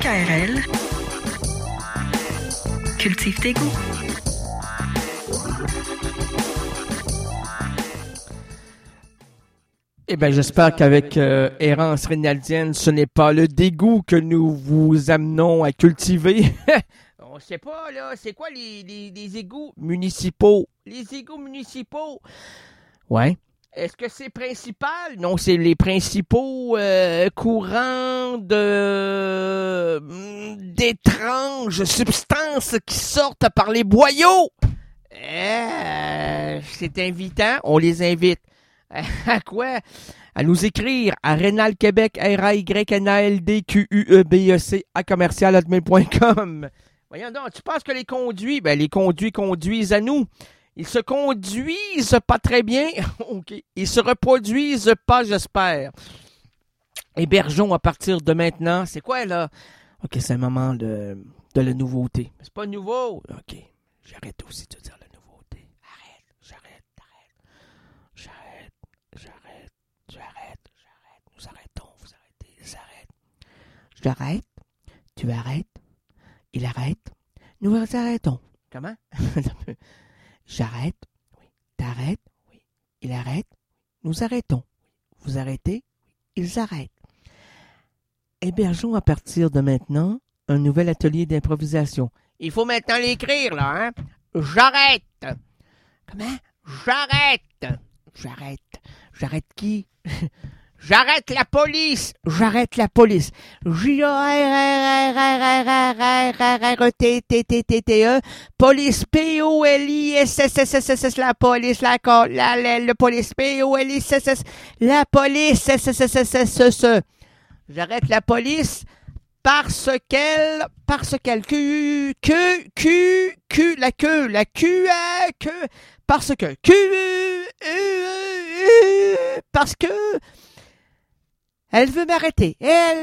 KRL. Cultive tes goûts. Eh bien, j'espère qu'avec Errance Rinaldienne, ce n'est pas le dégoût que nous vous amenons à cultiver. On sait pas, là, c'est quoi les égouts municipaux? Les égouts municipaux. Ouais. Est-ce que c'est principal? Non, c'est les principaux courants d'étranges substances qui sortent par les boyaux. C'est invitant, on les invite. À quoi? À nous écrire à Rénal Québec, RAYNALDQUEBEC @hotmail.com. Voyons donc, tu penses que les conduits, les conduits conduisent à nous. Ils se conduisent pas très bien. OK. Ils se reproduisent pas, j'espère. Hébergeons à partir de maintenant. C'est quoi, là? OK, c'est un moment de la nouveauté. C'est pas nouveau. OK. J'arrête aussi de dire la nouveauté. Nous arrêtons, vous arrêtez, ils arrêtent. J'arrête, tu arrêtes, il arrête, nous arrêtons. Comment? J'arrête, oui, t'arrêtes, oui, il arrête, nous arrêtons. Vous arrêtez, ils arrêtent. Hébergeons à partir de maintenant un nouvel atelier d'improvisation. Il faut maintenant l'écrire, là, hein? J'arrête. Comment? J'arrête. J'arrête qui? J'arrête la police. J'arrête la police. J-A-R-R-R-R-R-R-R-T-T-T-T-E. Police P-O-L-I-S-S-S-S-S. La police, la police P-O-L-I-S-S-S. La police S-S-S-S-S. J'arrête la police parce qu'elle, parce que elle veut m'arrêter.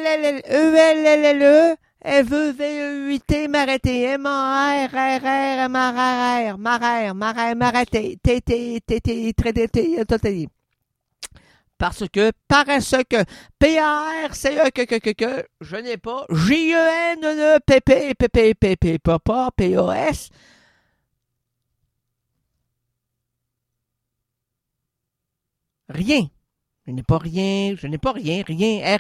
Elle veut V-E-U-T m'arrêter. M-A-R-R-R, m'arrêter. T-T-T-T-T-T. Parce que, P-A-R-C-E, que, je n'ai pas, J-E-N-E-P-P, papa, P-A-S. Rien. Je n'ai pas rien, rien,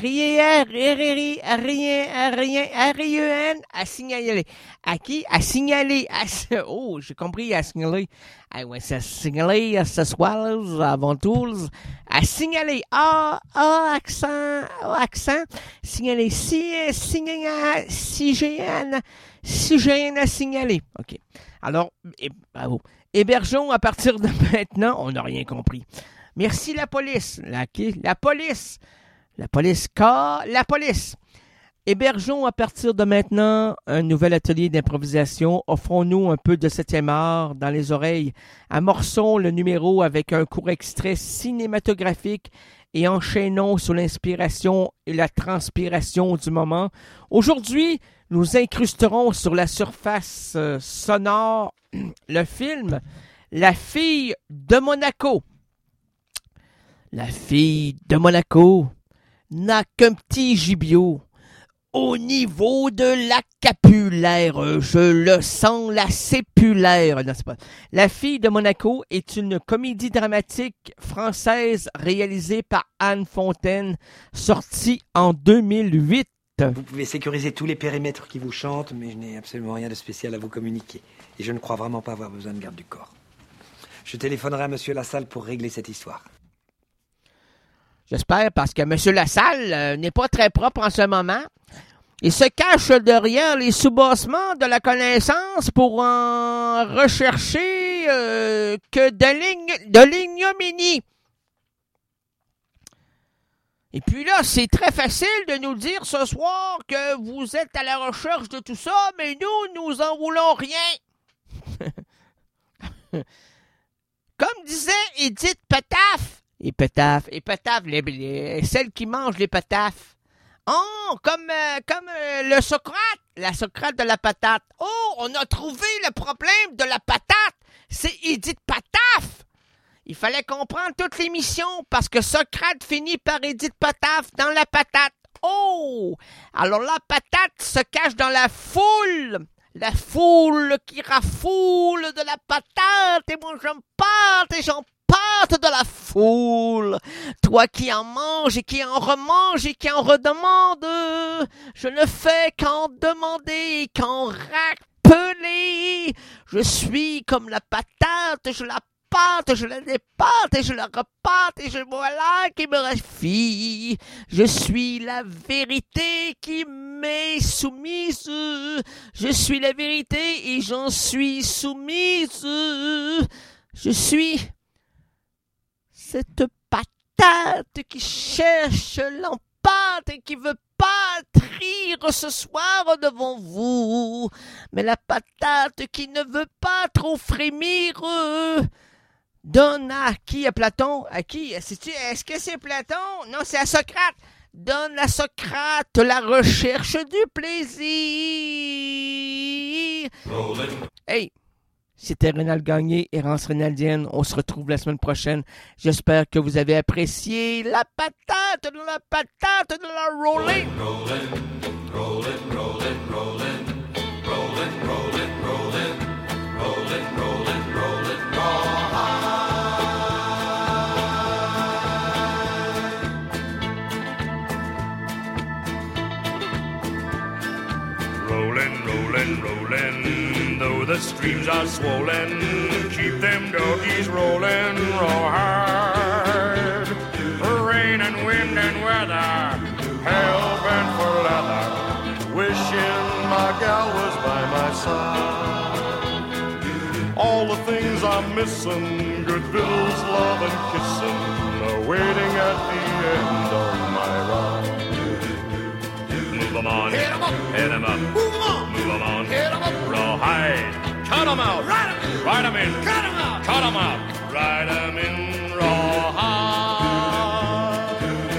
R-I-E-N, à signaler. À qui? À signaler. Oh, j'ai compris, à signaler. Ah ouais, c'est à signaler, à ce soir, avant tout. À signaler. accent. Signaler. Si j'ai rien à signaler. OK. Alors, bravo. Hébergeons à partir de maintenant, on n'a rien compris. Merci la police. La police. Hébergeons à partir de maintenant un nouvel atelier d'improvisation. Offrons-nous un peu de 7e art dans les oreilles. Amorçons le numéro avec un court extrait cinématographique et enchaînons sur l'inspiration et la transpiration du moment. Aujourd'hui, nous incrusterons sur la surface sonore le film La fille de Monaco. La fille de Monaco n'a qu'un petit gibiot. Au niveau de la capulaire, je le sens la sépulaire. Non, c'est pas. La fille de Monaco est une comédie dramatique française réalisée par Anne Fontaine, sortie en 2008. Vous pouvez sécuriser tous les périmètres qui vous chantent, mais je n'ai absolument rien de spécial à vous communiquer. Et je ne crois vraiment pas avoir besoin de garde du corps. Je téléphonerai à Monsieur Lassalle pour régler cette histoire. J'espère, parce que M. Lassalle n'est pas très propre en ce moment. Il se cache derrière les soubassements de la connaissance pour en rechercher que de l'ignominie. Et puis là, c'est très facile de nous dire ce soir que vous êtes à la recherche de tout ça, mais nous en voulons rien. Comme disait Edith Petaf, celle qui mange les patafs. Oh, comme le Socrate, la Socrate de la patate. Oh, on a trouvé le problème de la patate. C'est Edith Pataf. Il fallait comprendre toute l'émission parce que Socrate finit par Edith Pataf dans la patate. Oh! Alors la patate se cache dans la foule. La foule qui rafoule de la patate. Et moi, j'en pâte et j'en pâte de la foule. Toi qui en manges et qui en remanges et qui en redemande. Je ne fais qu'en demander et qu'en rappeler. Je suis comme la patate, je la pâte, je la dépâte et je la repâte et je voilà qui me raffie. Je suis la vérité qui m'est soumise. Je suis la vérité et j'en suis soumise. Je suis cette patate qui cherche l'empâte et qui veut rire ce soir devant vous. Mais la patate qui ne veut pas trop frémir donne à qui? À Platon? À qui? Est-ce que c'est Platon? Non, c'est à Socrate. Donne à Socrate la recherche du plaisir. Hey! C'était Rénal Gagné, Errance Rénaldienne. On se retrouve la semaine prochaine. J'espère que vous avez apprécié la patate de la rolling. Rolling, though the streams are swollen, keep them doggies rolling raw hard. Rain and wind and weather, hell bent for leather, wishing my gal was by my side. All the things I'm missing, good victuals, love and kissing, are waiting at the end of my ride. Move 'em on, hit 'em up, hit 'em up, move 'em on, move 'em on, hit 'em up, rawhide, cut 'em out, ride 'em in, cut 'em out, cut 'em out, ride 'em in, rawhide.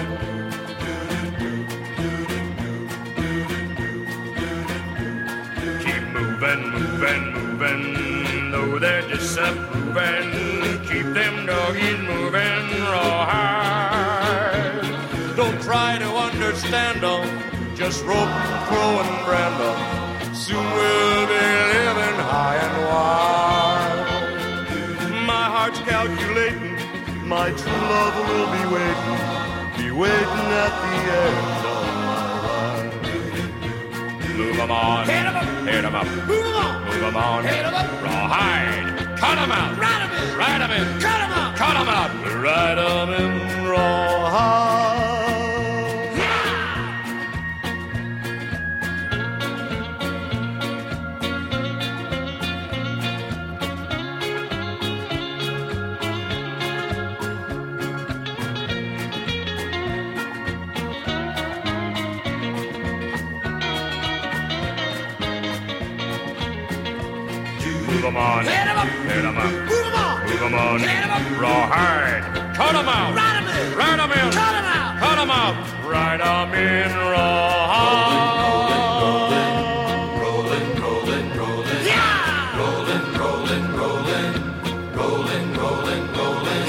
Keep moving, moving, moving, though they're disapproving, keep them doggies moving, rawhide. Don't try to understand 'em, just rope, crow, and brand 'em. Soon we'll be living high and wide. My heart's calculating, my true love will be waiting at the end of my ride. Move 'em on, hit 'em up, hit 'em up, move 'em on, move 'em on, hit 'em up, rawhide, cut 'em out, ride 'em in, ride 'em in, cut 'em out, cut 'em out, ride 'em in, rawhide. Move 'em on, hit 'em up, hit 'em up, move 'em on, move 'em on, hit 'em up, rawhide, cut 'em out, ride 'em in, cut 'em out, cut 'em out, ride 'em in, rawhide. Rolling, rolling, rolling, yeah, rolling, rolling, rolling, rolling, rolling, rolling,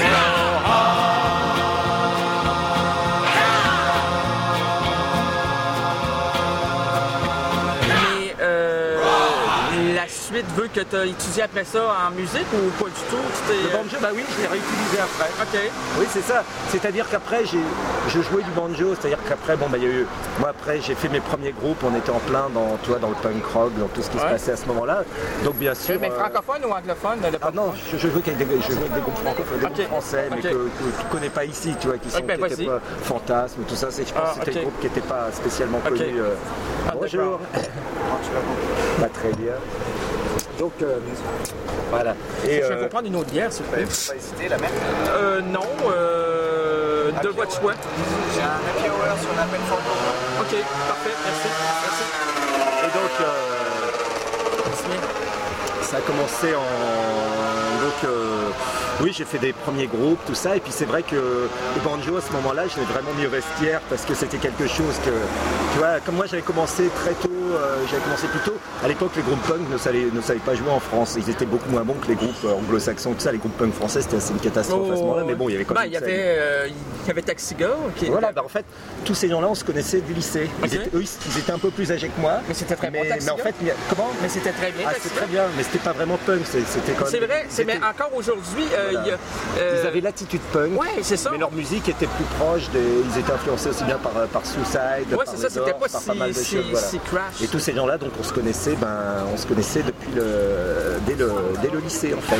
La suite veut que tu as étudié après ça en musique ou pas du tout? Le banjo, bah oui, je l'ai réutilisé après. OK. Oui, c'est ça. C'est-à-dire qu'après, je jouais du banjo. C'est-à-dire qu'après, bon, bah, il y a eu... Moi, après, j'ai fait mes premiers groupes. On était en plein dans le punk rock, dans tout ce qui se passait à ce moment-là. Donc, bien sûr... Mais francophone ou anglophone? Ah non, je jouais avec des groupes francophones, des groupes français, mais que tu ne connais pas ici, tu vois, qui n'étaient pas Fantasme, tout ça. Je pense que c'était des groupes qui n'étaient pas spécialement connus. Bonjour. Pas très bien. Donc, voilà. Et je vais vous prendre une autre bière, s'il vous plaît. Vous n'avez pas hésité, la même Non, de votre choix. J'ai un happy hour sur la belle photo. OK, parfait, merci. Et donc, ça a commencé en... Donc, Oui, j'ai fait des premiers groupes, tout ça, et puis c'est vrai que le banjo à ce moment-là, je l'ai vraiment mis au vestiaire parce que c'était quelque chose que, tu vois, comme moi j'avais commencé très tôt, plus tôt. À l'époque, les groupes punk ne savaient pas jouer en France. Ils étaient beaucoup moins bons que les groupes anglo-saxons, tout ça. Les groupes punk français, c'était assez une catastrophe à ce moment-là, mais bon, il y avait quand même. Il y avait Taxi Girl. Voilà, en fait, tous ces gens-là, on se connaissait du lycée. Okay. Ils étaient un peu plus âgés que moi. Mais c'était très bon. Mais en fait, comment? Mais c'était très bien. C'est très bien, mais c'était pas vraiment punk. C'était quand même. C'est vrai. Mais encore aujourd'hui, voilà. Ils avaient l'attitude punk. Ouais, c'est ça. Mais leur musique était plus proche ils étaient influencés aussi bien par Suicide, ouais, par c'est ça, c'était pas pas mal de choses, voilà. si crash. Et tous ces gens-là, donc on se connaissait depuis dès le lycée en fait.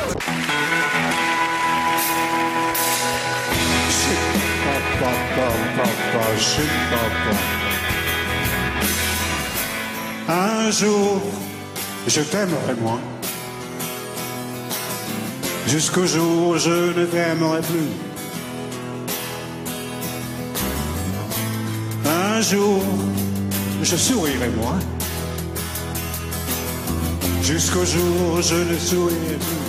Un jour, je t'aimerai moins. Jusqu'au jour où je ne t'aimerai plus. Un jour, je sourirai moins. Jusqu'au jour où je ne sourirai plus.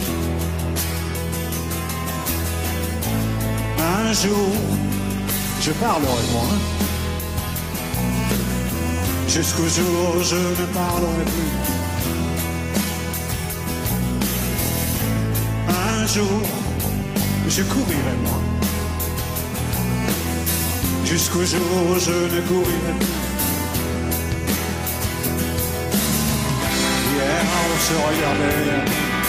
Un jour, je parlerai moins. Jusqu'au jour où je ne parlerai plus. Un jour, je courirai moins. Jusqu'au jour où je ne courirai plus. Hier, on se regardait.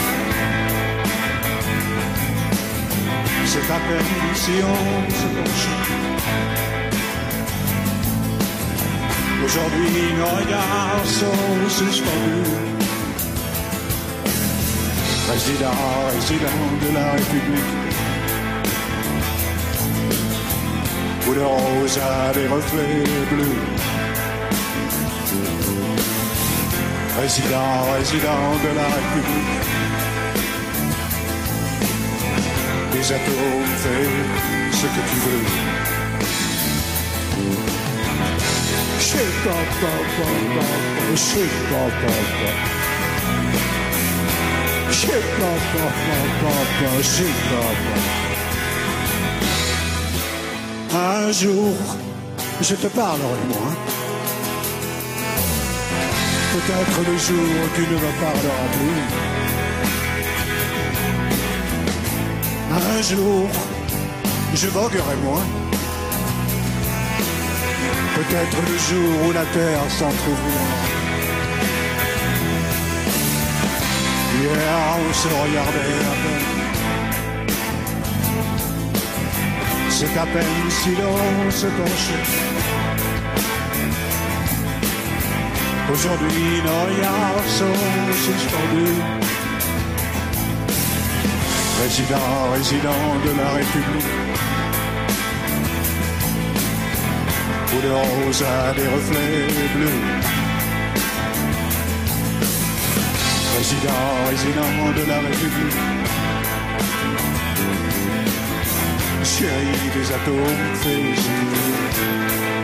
C'est à peine si on se penchait. Aujourd'hui, nos regards sont suspendus. Résident de la République, où le rose a des reflets bleus. Résident de la République, des atomes, fais ce que tu veux. Un jour, je te parlerai moins. Peut-être le jour où tu ne me parleras plus. Un jour, je voguerai moins. Peut-être le jour où la terre s'en trouvera. Hier, on se regardait à peine. C'est à peine si l'on se penchait. Aujourd'hui, nos regards sont suspendus. Résident de la République, où le rose a des reflets bleus. Résident de la République, chérie des atomes, fais ce que tu veux.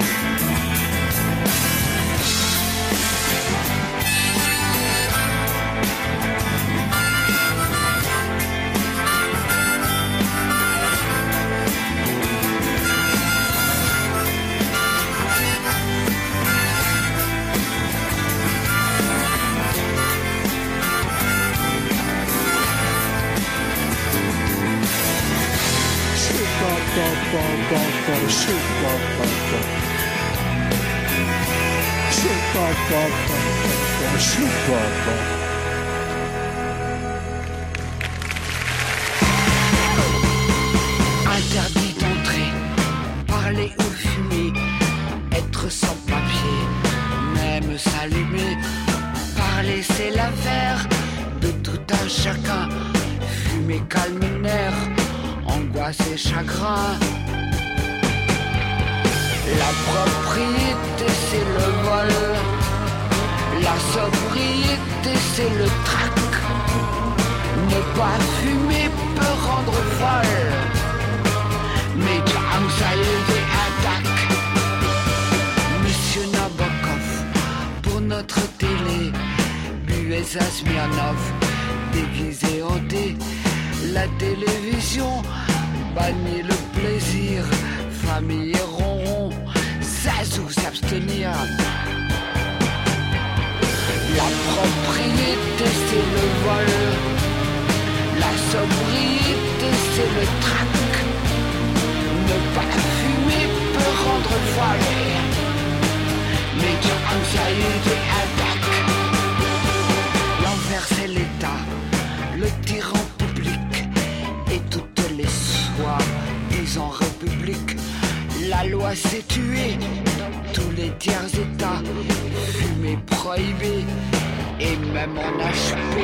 Interdit d'entrer, parler ou fumer, être sans papier, même s'allumer. Parler c'est l'affaire de tout un chacun. Fumer calme le nerf, angoisse et chagrin. La propriété c'est le vol, la sobriété c'est le trac. Ne pas fumer peut rendre folle, mais anxiety attaque. Monsieur Nabokov, pour notre télé, buvez à Smirnov, déguisé en thé. La télévision bannit le plaisir, famille et ronron, ça ou s'abstenir. La propriété c'est le vol, la sobriété c'est le trac. Ne pas fumer peut rendre folle, major anxiety attack. L'envers c'est l'État, le tyran public et toutes les soi-disant républiques. La loi s'est tuée, tous les tiers états, fumer prohibé et même en HP.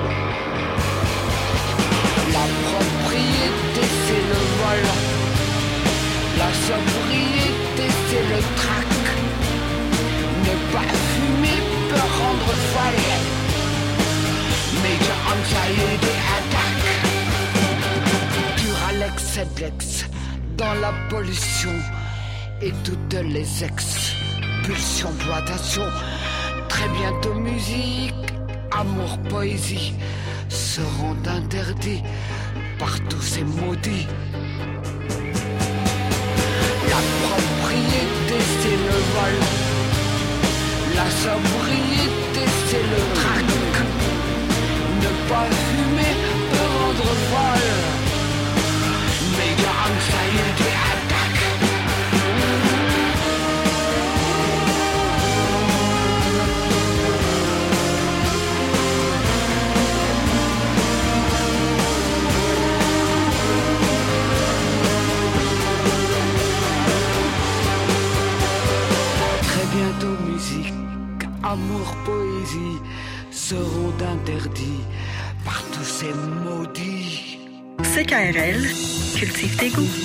La propriété c'est le vol, la sobriété c'est le trac. Ne pas fumer peut rendre folle, major anxiety attack. Duralex, Sedlex dans la pollution et toutes les expulsions-plantations. Très bientôt musique, amour, poésie seront interdits par tous ces maudits. La propriété c'est le vol, la sobriété c'est le trac. Ne pas fumer peut rendre folle, major anxiety attack. Très bientôt musique, amour, poésie seront interdits par tous ces maudits. CKRL, cultive tes goûts.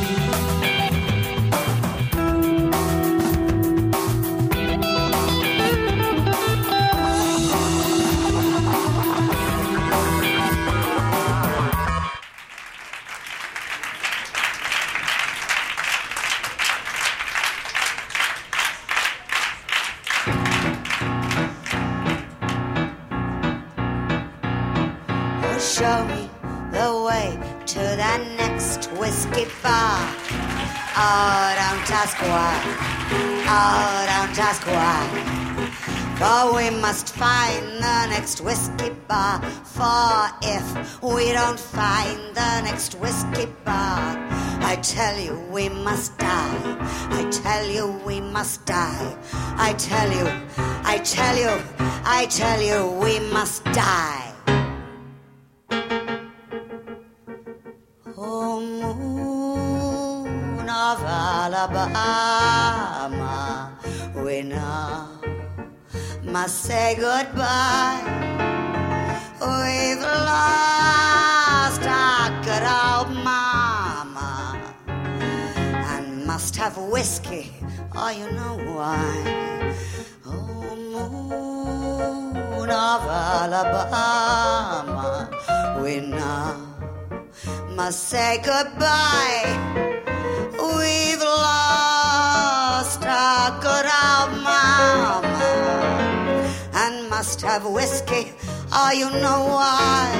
Show me the way to the next whiskey bar. Oh, don't ask why. Oh, don't ask why. For we must find the next whiskey bar. For if we don't find the next whiskey bar, I tell you we must die. I tell you we must die. I tell you, I tell you, I tell you we must die. Oh, moon of Alabama, we now must say goodbye. We've lost our good old mama and must have whiskey, oh, you know why. Oh, moon of Alabama, we now must say goodbye. We've lost our good old mama and must have whiskey, oh, you know why.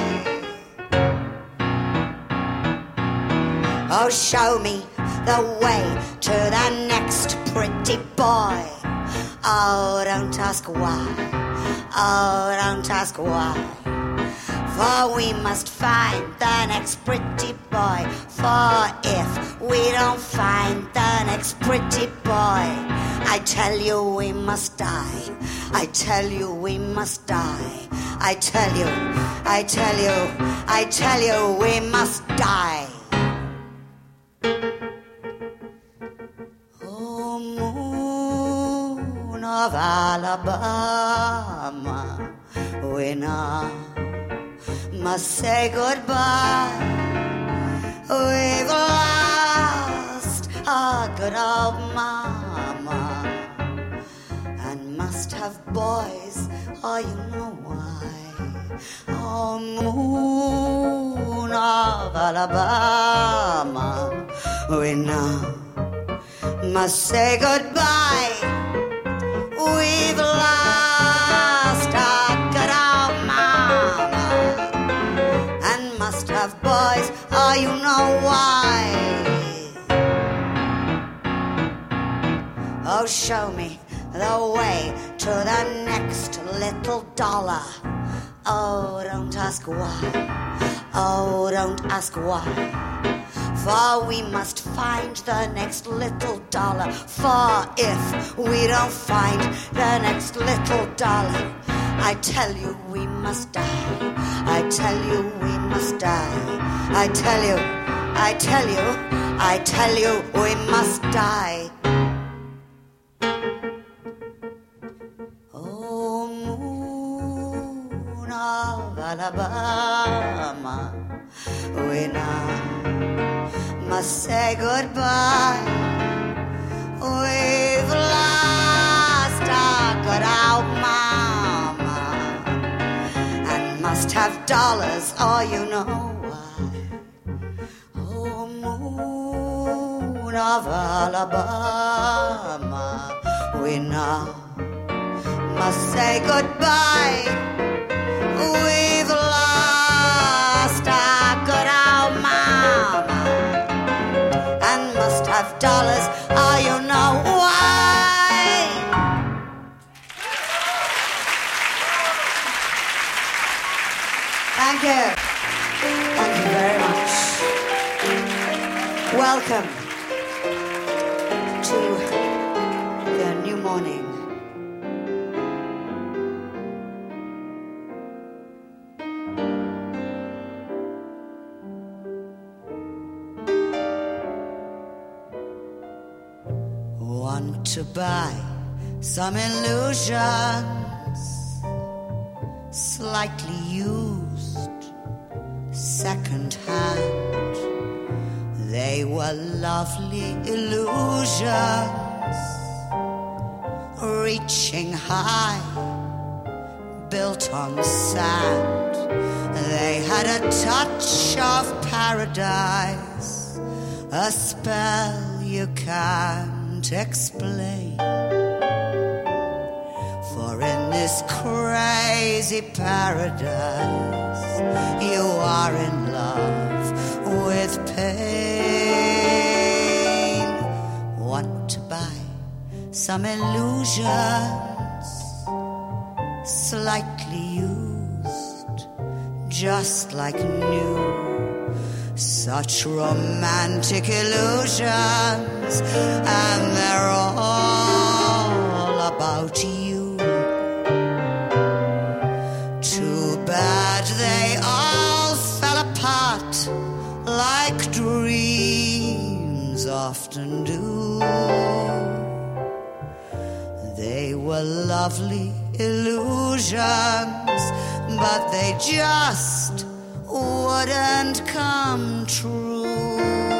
Oh, show me the way to the next pretty boy. Oh, don't ask why. Oh, don't ask why. For we must find the next pretty boy. For if we don't find the next pretty boy, I tell you we must die. I tell you we must die. I tell you, I tell you, I tell you we must die. Oh, moon of Alabama, we now must say goodbye. We've lost our good old mama and must have boys, oh, you know why. Oh, moon of Alabama, we now must say goodbye. We've lost our good old mama and must have boys. show me the way to the next little dollar. Oh, don't ask why. Oh, don't ask why. For we must find the next little dollar. For if we don't find the next little dollar, I tell you we must die. I tell you we must die. I tell you, I tell you, I tell you we must die. Oh, moon of Alabama, we now must say goodbye. We've lost our good old mama and must have dollars, oh, you know why. Oh, moon of Alabama, we now must say goodbye. We've lost our good old mama and must have dollars, oh, you know why. Thank you. Thank you very much. Welcome to the new morning. Want to buy some illusions, slightly used, second hand. They were lovely illusions, reaching high, built on sand. They had a touch of paradise, a spell you can't explain. For in this crazy paradise, you are in love with pain. Want to buy some illusions, slightly used, just like new. Such romantic illusions, and they're all about you. Too bad they all fell apart like dreams often do. They were lovely illusions, but they just wouldn't come true.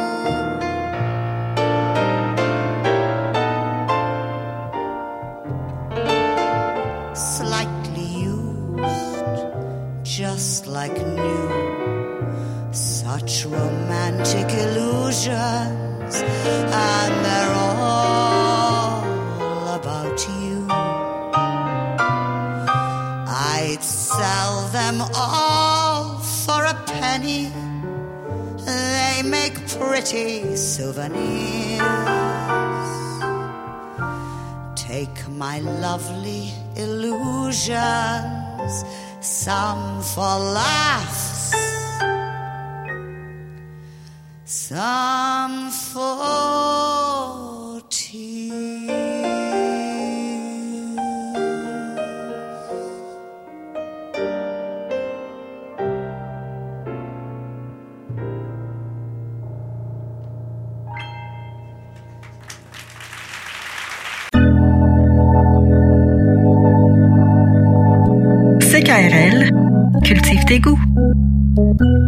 Slightly used, just like new. Such romantic illusions, and they're all about you. I'd sell them all for a penny. They make pretty souvenirs. Take my lovely illusions, some for laughs, some for tears. CKRL, cultive tes goûts.